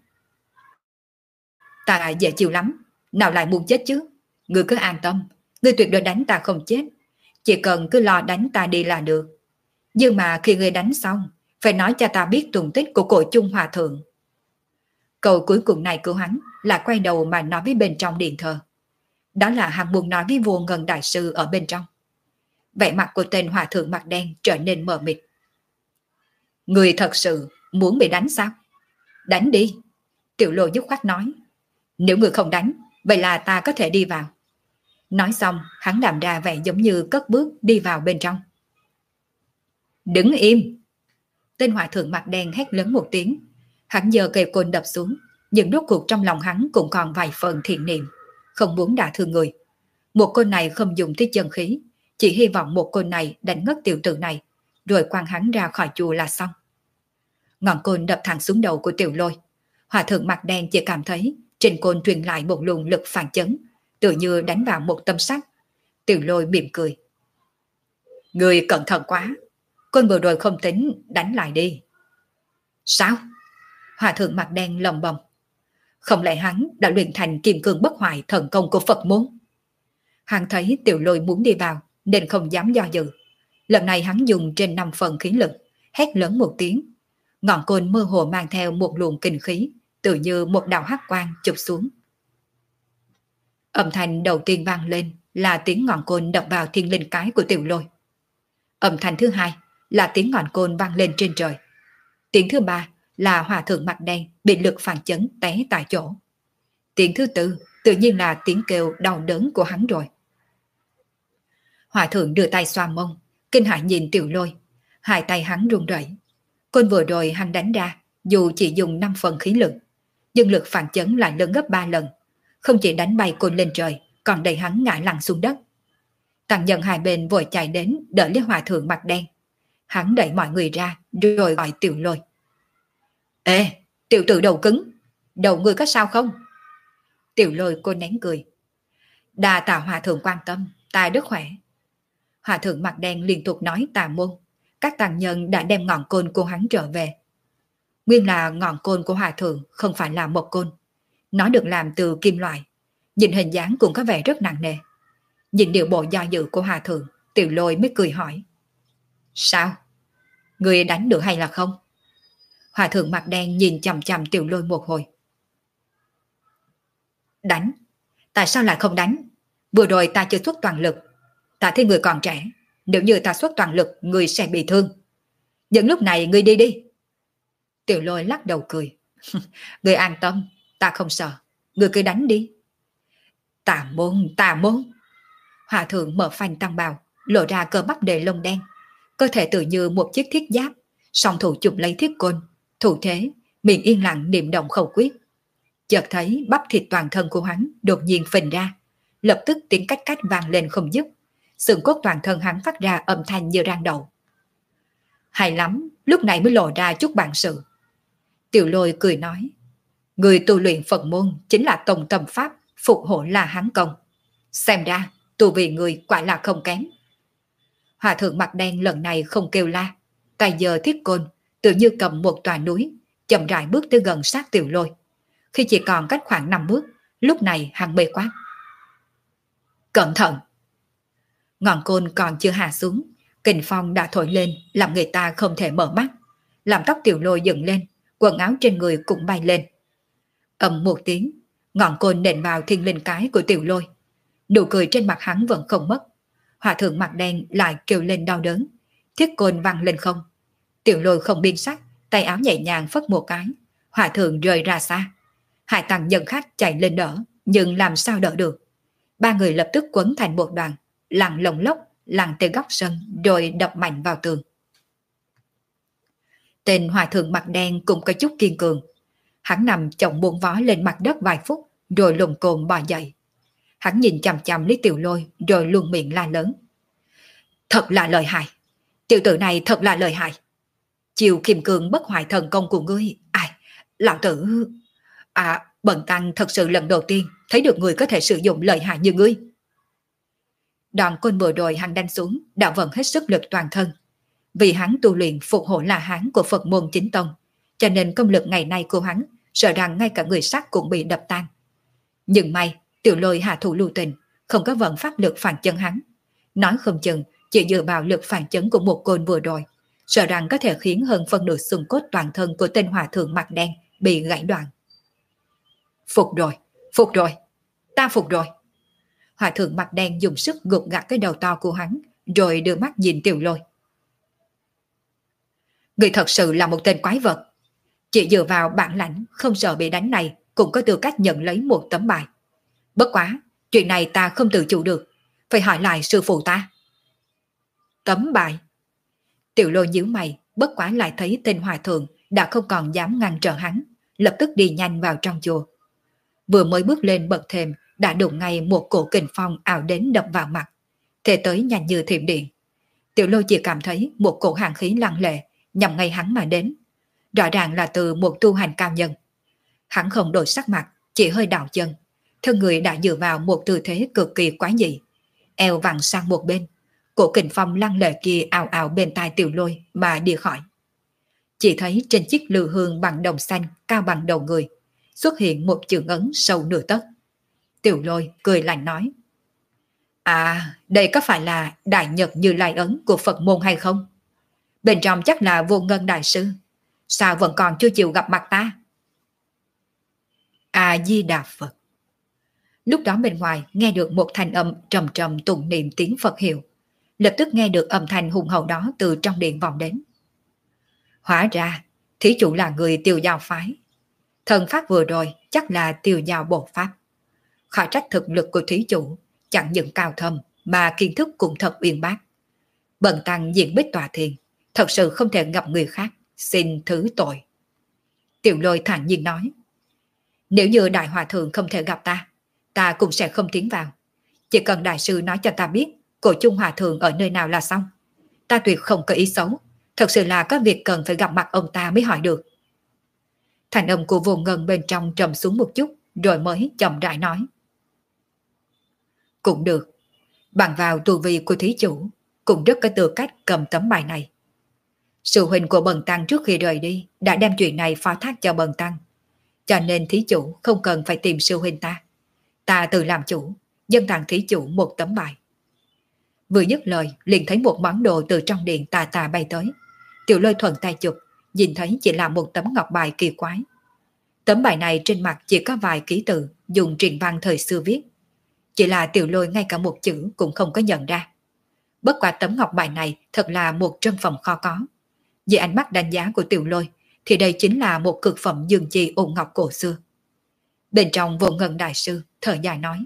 Ta dễ chịu lắm, nào lại muốn chết chứ. Ngươi cứ an tâm, ngươi tuyệt đối đánh ta không chết, chỉ cần cứ lo đánh ta đi là được. Nhưng mà khi ngươi đánh xong, phải nói cho ta biết tung tích của Cổ Chung Hòa Thượng. Câu cuối cùng này của hắn là quay đầu mà nói với bên trong điện thờ. Đó là hắn muốn nói với Vô Ngân Đại Sư ở bên trong. Vẻ mặt của tên hòa thượng mặt đen trở nên mờ mịt. Người thật sự muốn bị đánh sao? Đánh đi. Tiểu Lôi dứt khoát nói. Nếu người không đánh, vậy là ta có thể đi vào. Nói xong hắn làm ra vẻ giống như cất bước đi vào bên trong. Đứng im. Tên hòa thượng mặt đen hét lớn một tiếng. Hắn giơ cây côn đập xuống, nhưng rốt cuộc trong lòng hắn cũng còn vài phần thiện niệm, không muốn đả thương người. Một côn này không dùng tới chân khí, chỉ hy vọng một côn này đánh ngất tiểu tử này, rồi quăng hắn ra khỏi chùa là xong. Ngọn côn đập thẳng xuống đầu của Tiểu Lôi. Hòa thượng mặt đen chỉ cảm thấy trên côn truyền lại một luồng lực phản chấn, tự như đánh vào một tấm sắt. Tiểu Lôi mỉm cười. Người cẩn thận quá, côn vừa rồi không tính, đánh lại đi. Sao? Hòa thượng mặt đen lầm bầm. Không lẽ hắn đã luyện thành kim cương bất hoại thần công của Phật môn? Hắn thấy Tiểu Lôi muốn đi vào nên không dám do dự. Lần này hắn dùng trên 5 phần khí lực, hét lớn một tiếng. Ngọn côn mơ hồ mang theo một luồng kinh khí, tự như một đạo hắc quang chụp xuống. Âm thanh đầu tiên vang lên là tiếng ngọn côn đập vào thiên linh cái của Tiểu Lôi. Âm thanh thứ hai là tiếng ngọn côn vang lên trên trời. Tiếng thứ ba là hòa thượng mặt đen bị lực phản chấn té tại chỗ. Tiếng thứ tư tự nhiên là tiếng kêu đau đớn của hắn rồi. Hòa thượng đưa tay xoa mông, kinh hãi nhìn Tiểu Lôi. Hai tay hắn run rẩy. Côn vừa rồi hắn đánh ra, dù chỉ dùng 5 phần khí lực, nhưng lực phản chấn lại lớn gấp 3 lần. Không chỉ đánh bay côn lên trời, còn đẩy hắn ngã lăn xuống đất. Tăng nhân hai bên vội chạy đến đỡ lấy hòa thượng mặt đen. Hắn đẩy mọi người ra rồi gọi Tiểu Lôi. Ê, tiểu tử đầu cứng, đầu người có sao không? Tiểu Lôi cô nén cười. Đa tạ hòa thượng quan tâm, ta rất khỏe. Hòa thượng mặt đen liên tục nói tà môn. Các tăng nhân đã đem ngọn côn của hắn trở về. Nguyên là ngọn côn của hòa thượng không phải là một côn. Nó được làm từ kim loại. Nhìn hình dáng cũng có vẻ rất nặng nề. Nhìn điệu bộ do dự của hòa thượng, Tiểu Lôi mới cười hỏi. Sao? Người đánh được hay là không? Hòa thượng mặt đen nhìn chằm chằm Tiểu Lôi một hồi. Đánh? Tại sao lại không đánh? Vừa rồi ta chưa xuất toàn lực. Ta thấy người còn trẻ. Nếu như ta xuất toàn lực, người sẽ bị thương. Những lúc này người đi đi. Tiểu Lôi lắc đầu cười. Người an tâm, ta không sợ. Người cứ đánh đi. Tà môn, tà môn. Hòa thượng mở phanh tăng bào, lộ ra cơ bắp đầy lông đen. Cơ thể tự như một chiếc thiết giáp, song thủ chụp lấy thiết côn. Thủ thế, miệng yên lặng niệm động khẩu quyết. Chợt thấy bắp thịt toàn thân của hắn đột nhiên phình ra. Lập tức tiếng cách cách vang lên không dứt. Xương cốt toàn thân hắn phát ra âm thanh như rang đậu. Hay lắm, lúc này mới lộ ra chút bản sự. Tiểu Lôi cười nói. Người tu luyện Phật môn chính là tông tâm pháp, phục hộ là hắn công. Xem ra, tu vì người quả là không kém. Hòa thượng mặt đen lần này không kêu la. Tay giơ thiết côn, tự như cầm một tòa núi, chậm rãi bước tới gần sát Tiểu Lôi. Khi chỉ còn cách khoảng 5 bước, lúc này hắn bê quát. Cẩn thận! Ngọn côn còn chưa hạ xuống, kình phong đã thổi lên làm người ta không thể mở mắt. Làm tóc Tiểu Lôi dựng lên, quần áo trên người cũng bay lên. Ầm một tiếng, ngọn côn nện vào thiên linh cái của Tiểu Lôi. Nụ cười trên mặt hắn vẫn không mất. Hòa thượng mặt đen lại kêu lên đau đớn. Thiết côn văng lên không. Tiểu Lôi không biên sắc, tay áo nhẹ nhàng phất một cái. Hòa thượng rơi ra xa. Hai tăng nhân khác chạy lên đỡ, nhưng làm sao đỡ được. Ba người lập tức quấn thành một đoàn, lăn lồng lốc, lăn tới góc sân, rồi đập mạnh vào tường. Tên hòa thượng mặt đen cũng có chút kiên cường. Hắn nằm chồng buông vó lên mặt đất vài phút, rồi lùng cồn bò dậy. Hắn nhìn chằm chằm Lý Tiểu Lôi, rồi luôn miệng la lớn. Thật là lợi hại. Tiểu tử này thật là lợi hại. Chiều kim cương bất hoại thần công của ngươi. Ai, lão tử... bần tăng thật sự lần đầu tiên thấy được người có thể sử dụng lợi hại như ngươi. Đoàn côn vừa rồi hắn đánh xuống đã vận hết sức lực toàn thân. Vì hắn tu luyện phục hộ là hán của Phật môn chính tông, cho nên công lực ngày nay của hắn sợ rằng ngay cả người sắt cũng bị đập tan. Nhưng may Tiểu Lôi hạ thủ lưu tình, không có vận pháp lực phản chấn hắn. Nói không chừng chỉ dựa vào lực phản chấn của một côn vừa rồi, sợ rằng có thể khiến hơn phân nửa xương cốt toàn thân của tên hòa thượng mặt đen bị gãy đoạn. Phục rồi, ta phục rồi. Hòa thượng mặt đen dùng sức gục gặt cái đầu to của hắn, rồi đưa mắt nhìn Tiểu Lôi. Người thật sự là một tên quái vật. Chỉ dựa vào bản lãnh không sợ bị đánh này cũng có tư cách nhận lấy một tấm bài. Bất quá, chuyện này ta không tự chủ được, phải hỏi lại sư phụ ta. Tấm bài? Tiểu Lôi nhíu mày, bất quá lại thấy tên hòa thượng đã không còn dám ngăn trở hắn, lập tức đi nhanh vào trong chùa. Vừa mới bước lên bậc thềm đã đụng ngay một cổ kình phong ảo đến đập vào mặt, thế tới nhanh như thiểm điện. Tiểu Lôi chỉ cảm thấy một cổ hàn khí lăng lệ nhằm ngay hắn mà đến, rõ ràng là từ một tu hành cao nhân. Hắn không đổi sắc mặt, chỉ hơi đảo chân, thân người đã dựa vào một tư thế cực kỳ quái dị, eo vặn sang một bên, cổ kình phong lăng lệ kia ào ào bên tai Tiểu Lôi mà đi khỏi. Chỉ thấy trên chiếc lư hương bằng đồng xanh cao bằng đầu người xuất hiện một chữ ấn sâu nửa tấc. Tiểu Lôi cười lạnh nói: À, đây có phải là Đại Nhật Như Lai Ấn của Phật môn hay không? Bên trong chắc là Vô Ngân Đại Sư. Sao vẫn còn chưa chịu gặp mặt ta? A-di-đà Phật. Lúc đó bên ngoài nghe được một thanh âm trầm trầm tụng niệm tiếng Phật hiệu. Lập tức nghe được âm thanh hùng hậu đó từ trong điện vọng đến. Hóa ra, thí chủ là người Tiêu Giao phái. Thần pháp vừa rồi chắc là Tiêu Giao bộ pháp. Khỏi trách thực lực của thí chủ chẳng những cao thâm mà kiến thức cũng thật uyên bác. Bần tăng diện bích tòa thiền, thật sự không thể gặp người khác, xin thứ tội. Tiểu Lôi thản nhiên nói, nếu như đại hòa thượng không thể gặp ta, ta cũng sẽ không tiến vào. Chỉ cần đại sư nói cho ta biết Cổ Chung hòa thượng ở nơi nào là xong. Ta tuyệt không có ý xấu, thật sự là có việc cần phải gặp mặt ông ta mới hỏi được. Thành âm của Vô Ngân bên trong trầm xuống một chút, rồi mới chậm rãi nói. Cũng được, bằng vào tu vi của thí chủ, cũng rất có tư cách cầm tấm bài này. Sư huynh của bần tăng trước khi rời đi đã đem chuyện này phó thác cho bần tăng, cho nên thí chủ không cần phải tìm sư huynh ta. Ta tự làm chủ, dâng tặng thí chủ một tấm bài. Vừa dứt lời, liền thấy một món đồ từ trong điện tà tà bay tới. Tiểu Lôi thuận tay chụp, nhìn thấy chỉ là một tấm ngọc bài kỳ quái. Tấm bài này trên mặt chỉ có vài ký tự dùng truyền văn thời xưa viết. Chỉ là Tiểu Lôi ngay cả một chữ cũng không có nhận ra. Bất quả tấm ngọc bài này thật là một trân phẩm khó có. Vì ánh mắt đánh giá của Tiểu Lôi thì đây chính là một cực phẩm dương chi ôn ngọc cổ xưa. Bên trong Vô Ngân Đại Sư thở dài nói,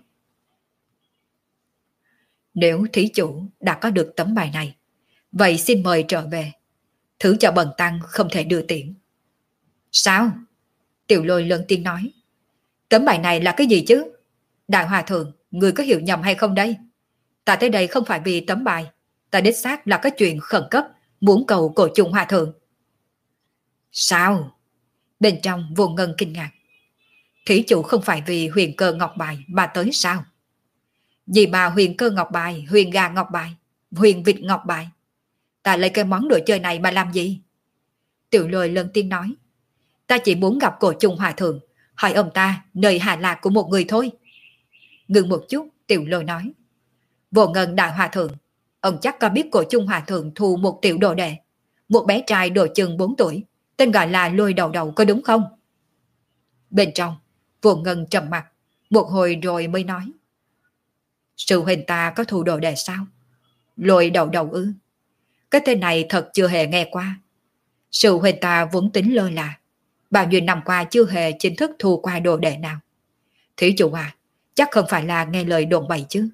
nếu thí chủ đã có được tấm bài này, vậy xin mời trở về. Thứ cho bần tăng không thể đưa tiễn. Sao? Tiểu Lôi lớn tiếng nói, tấm bài này là cái gì chứ? Đại hòa thượng, người có hiểu nhầm hay không đây? Ta tới đây không phải vì tấm bài, ta đích xác là có chuyện khẩn cấp, muốn cầu Cổ Chung hòa thượng. Sao? Bên trong Vô Ngân kinh ngạc. Thí chủ không phải vì huyền cơ ngọc bài mà tới sao? Gì mà huyền cơ ngọc bài, huyền gà ngọc bài, huyền vịt ngọc bài? Ta lấy cái món đồ chơi này mà làm gì? Tiểu Lôi lớn tiếng nói, ta chỉ muốn gặp Cổ Chung hòa thượng, hỏi ông ta nơi hạ lạc của một người thôi. Ngừng một chút, Tiểu Lôi nói, Vô Ngân đại hòa thượng, ông chắc có biết Cổ Chung hòa thượng thu một tiểu đồ đệ, một bé trai độ chừng 4 tuổi, tên gọi là Lôi Đầu Đầu, có đúng không? Bên trong, Vô Ngân trầm mặt, một hồi rồi mới nói, sư huynh ta có thu đồ đệ sao? Lôi Đầu Đầu ư? Cái tên này thật chưa hề nghe qua. Sư huynh ta vốn tính lơ là, bao nhiêu năm qua chưa hề chính thức thu qua đồ đệ nào. Thí chủ à, chắc không phải là nghe lời đồn bậy chứ?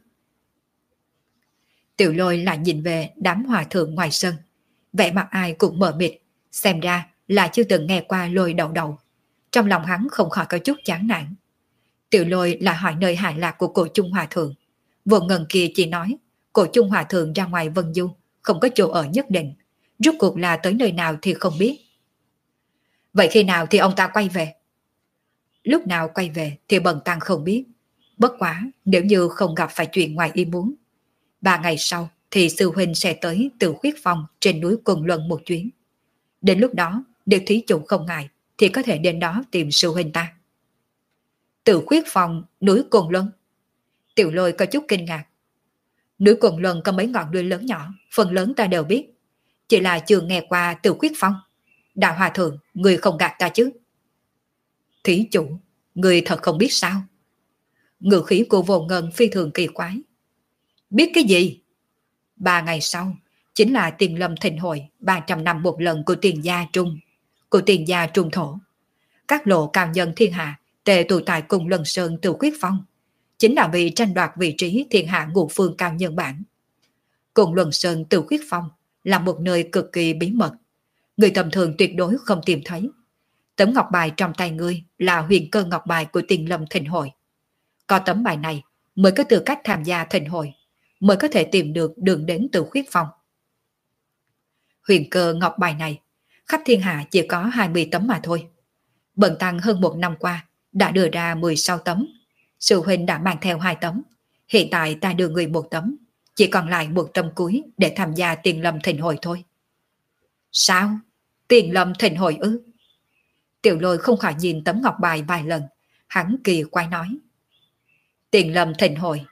Tiểu Lôi lại nhìn về đám hòa thượng ngoài sân, vẻ mặt ai cũng mờ mịt, xem ra là chưa từng nghe qua Lôi Đầu Đầu. Trong lòng hắn không khỏi có chút chán nản. Tiểu Lôi lại hỏi nơi hạ lạc của Cổ Chung hòa thượng. Vô Ngân kia chỉ nói Cổ Chung hòa thượng ra ngoài Vân Du, không có chỗ ở nhất định, rốt cuộc là tới nơi nào thì không biết. Vậy khi nào thì ông ta quay về? Lúc nào quay về thì bần tăng không biết. Bất quá nếu như không gặp phải chuyện ngoài ý muốn, 3 ngày sau thì sư huynh sẽ tới Từ Khuyết Phong trên núi Cồn Luân một chuyến. Đến lúc đó, nếu thí chủ không ngại thì có thể đến đó tìm sư huynh ta. Từ Khuyết Phong, núi Cồn Luân. Tiểu Lôi có chút kinh ngạc. Núi Cồn Luân có mấy ngọn núi lớn nhỏ, phần lớn ta đều biết, chỉ là chưa nghe qua Từ Khuyết Phong. Đạo hòa thượng, người không gạt ta chứ? Thí chủ, người thật không biết sao? Ngữ khí của Vô Ngân phi thường kỳ quái. Biết cái gì? 3 ngày sau, chính là Tiền Lâm Thịnh Hội 300 năm một lần của tiền gia Trung Thổ. Các lộ cao nhân thiên hạ tề tụ tại cùng Lần Sơn Từ Khuyết Phong, chính là vì tranh đoạt vị trí thiên hạ ngũ phương cao nhân bản. Cùng Lần Sơn Từ Khuyết Phong là một nơi cực kỳ bí mật, người tầm thường tuyệt đối không tìm thấy. Tấm ngọc bài trong tay ngươi là huyền cơ ngọc bài của Tiền Lâm Thịnh Hội. Có tấm bài này mới có tư cách tham gia thịnh hội, mới có thể tìm được đường đến Từ Khuyết Phong. Huyền cơ ngọc bài này, khắp thiên hạ chỉ có 20 tấm mà thôi. Bần tăng hơn 1 năm qua đã đưa ra 16 tấm. Sư huynh đã mang theo 2 tấm. Hiện tại ta đưa người 1 tấm, chỉ còn lại 1 tấm cuối để tham gia Tiền Lâm Thịnh Hội thôi. Sao? Tiền Lâm Thịnh Hội ư? Tiểu Lôi không khỏi nhìn tấm ngọc bài vài lần, hắn kỳ quái nói. Tiền Lâm Thịnh Hội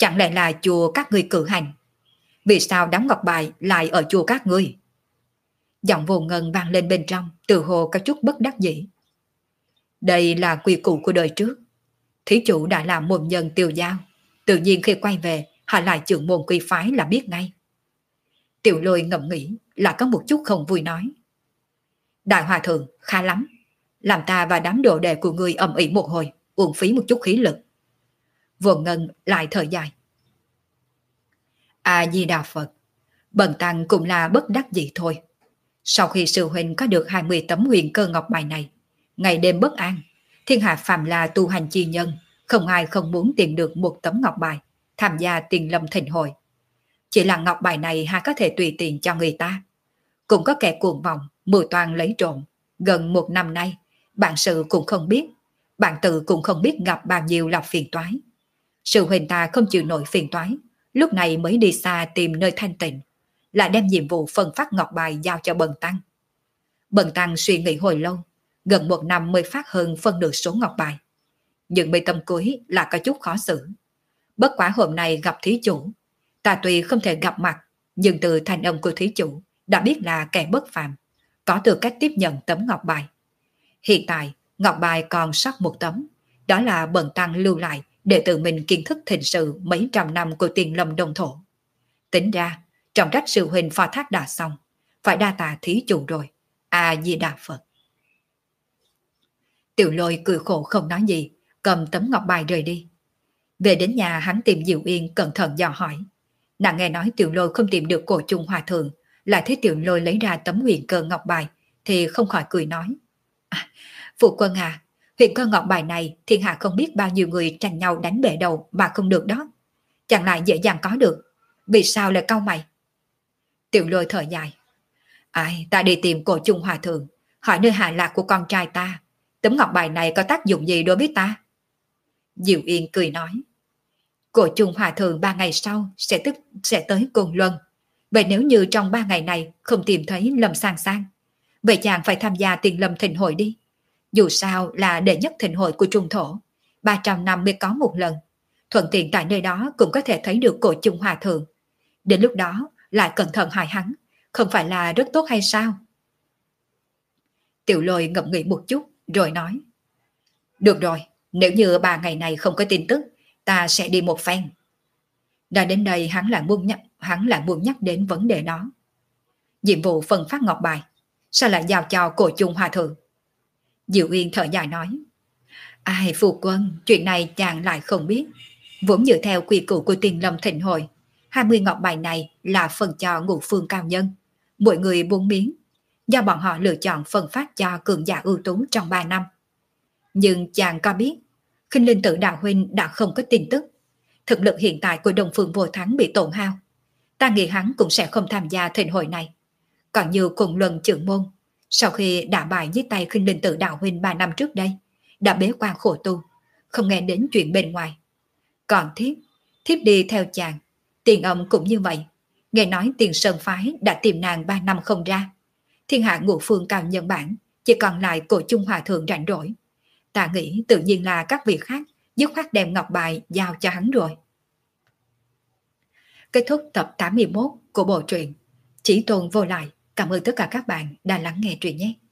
Chẳng lẽ là chùa các ngươi cử hành? Vì sao đám ngọc bài lại ở chùa các ngươi? Giọng Vô Ngân vang lên bên trong, từ hồ có chút bất đắc dĩ. Đây là quy củ của đời trước. Thí chủ đã làm môn nhân Tiêu Giao, tự nhiên khi quay về hạ lại trưởng môn quy phái là biết ngay. Tiểu Lôi ngẫm nghĩ là có một chút không vui nói. Đại hòa thượng khá lắm, làm ta và đám đồ đệ của ngươi ầm ĩ một hồi, uổng phí một chút khí lực. Vô Ngân lại thở dài. A Di Đà Phật, bần tăng cũng là bất đắc dĩ thôi. Sau khi sư huynh có được 20 tấm huyền cơ ngọc bài này, ngày đêm bất an, thiên hạ phàm là tu hành chi nhân, không ai không muốn tìm được một tấm ngọc bài, tham gia tiền lâm thịnh hội. Chỉ là ngọc bài này hay có thể tùy tiện cho người ta. Cũng có kẻ cuồng vọng, mưu toan lấy trộm. Gần một năm nay, bạn sự cũng không biết, bạn tự cũng không biết gặp bao nhiêu là phiền toái. Sư huynh ta không chịu nổi phiền toái, lúc này mới đi xa tìm nơi thanh tịnh, lại đem nhiệm vụ phân phát ngọc bài giao cho bần tăng. Bần tăng suy nghĩ hồi lâu, gần một năm mới phát hơn phân nửa số ngọc bài. Nhưng bên tâm cuối là có chút khó xử. Bất quá hôm nay gặp thí chủ, ta tuy không thể gặp mặt, nhưng từ thanh âm của thí chủ đã biết là kẻ bất phàm, có tư cách tiếp nhận tấm ngọc bài. Hiện tại, ngọc bài còn sót một tấm, đó là bần tăng lưu lại để tự mình kiến thức thịnh sự mấy trăm năm của tiền lâm đông thổ. Tính ra, trọng trách sư huynh phó thác đã xong, phải đa tạ thí chủ rồi. A Di Đà Phật. Tiểu Lôi cười khổ không nói gì, cầm tấm ngọc bài rời đi. Về đến nhà hắn tìm Diệu Yên cẩn thận dò hỏi. Nàng nghe nói Tiểu Lôi không tìm được Cổ Chung Hòa Thượng, lại thấy Tiểu Lôi lấy ra tấm huyền cơ ngọc bài, thì không khỏi cười nói. Phụ quân à, huyền cơ ngọc bài này thiên hạ không biết bao nhiêu người tranh nhau đánh bể đầu mà không được đó. Chẳng lại dễ dàng có được, vì sao lại cau mày? Tiểu Lôi thở dài. Ai, ta đi tìm Cổ Chung Hòa Thượng, hỏi nơi hạ lạc của con trai ta. Tấm ngọc bài này có tác dụng gì đối với ta? Diệu Yên cười nói. Cổ Chung Hòa Thượng 3 ngày sau sẽ tới Côn Luân. Vậy nếu như trong 3 ngày này không tìm thấy Lâm Sang Sang, vậy chàng phải tham gia tiền lâm thịnh hội đi. Dù sao là đệ nhất thịnh hội của Trung Thổ, 300 năm mới có một lần. Thuận tiện tại nơi đó cũng có thể thấy được Cổ Chung Hòa Thượng. Đến lúc đó lại cẩn thận hỏi hắn, không phải là rất tốt hay sao? Tiểu Lôi ngẫm nghĩ một chút rồi nói. Được rồi, nếu như 3 ngày này không có tin tức, ta sẽ đi một phen. Đã đến đây hắn lại muốn nhắc đến vấn đề đó. Nhiệm vụ phân phát ngọc bài, sao lại giao cho Cổ Chung Hòa Thượng? Diệu Yên thở dài nói. Ai phu quân, chuyện này chàng lại không biết. Vốn dựa theo quy củ của tiền lâm thịnh hội, 20 ngọc bài này là phần cho ngũ phương cao nhân, mỗi người 4 miếng, do bọn họ lựa chọn phân phát cho cường giả ưu tú trong 3 năm. Nhưng chàng có biết, Khinh Linh Tử đạo huynh đã không có tin tức, thực lực hiện tại của Đông Phương Vô Thắng bị tổn hao, ta nghĩ hắn cũng sẽ không tham gia thịnh hội này. Còn như cùng luân trưởng môn, sau khi đả bại dưới tay Khinh Linh Tử đạo huynh 3 năm trước đây, đã bế quan khổ tu, không nghe đến chuyện bên ngoài. Còn thiếp đi theo chàng, Tiền Âm cũng như vậy, nghe nói Tiền Sơn phái đã tìm nàng 3 năm không ra. Thiên hạ ngũ phương cao nhân bản, chỉ còn lại Cổ Chung Hòa Thượng rảnh rỗi. Ta nghĩ tự nhiên là các vị khác dứt khoát đem ngọc bài giao cho hắn rồi. Kết thúc tập 81 của bộ truyện Chỉ Tôn Vô Lại. Cảm ơn tất cả các bạn đã lắng nghe truyện nhé.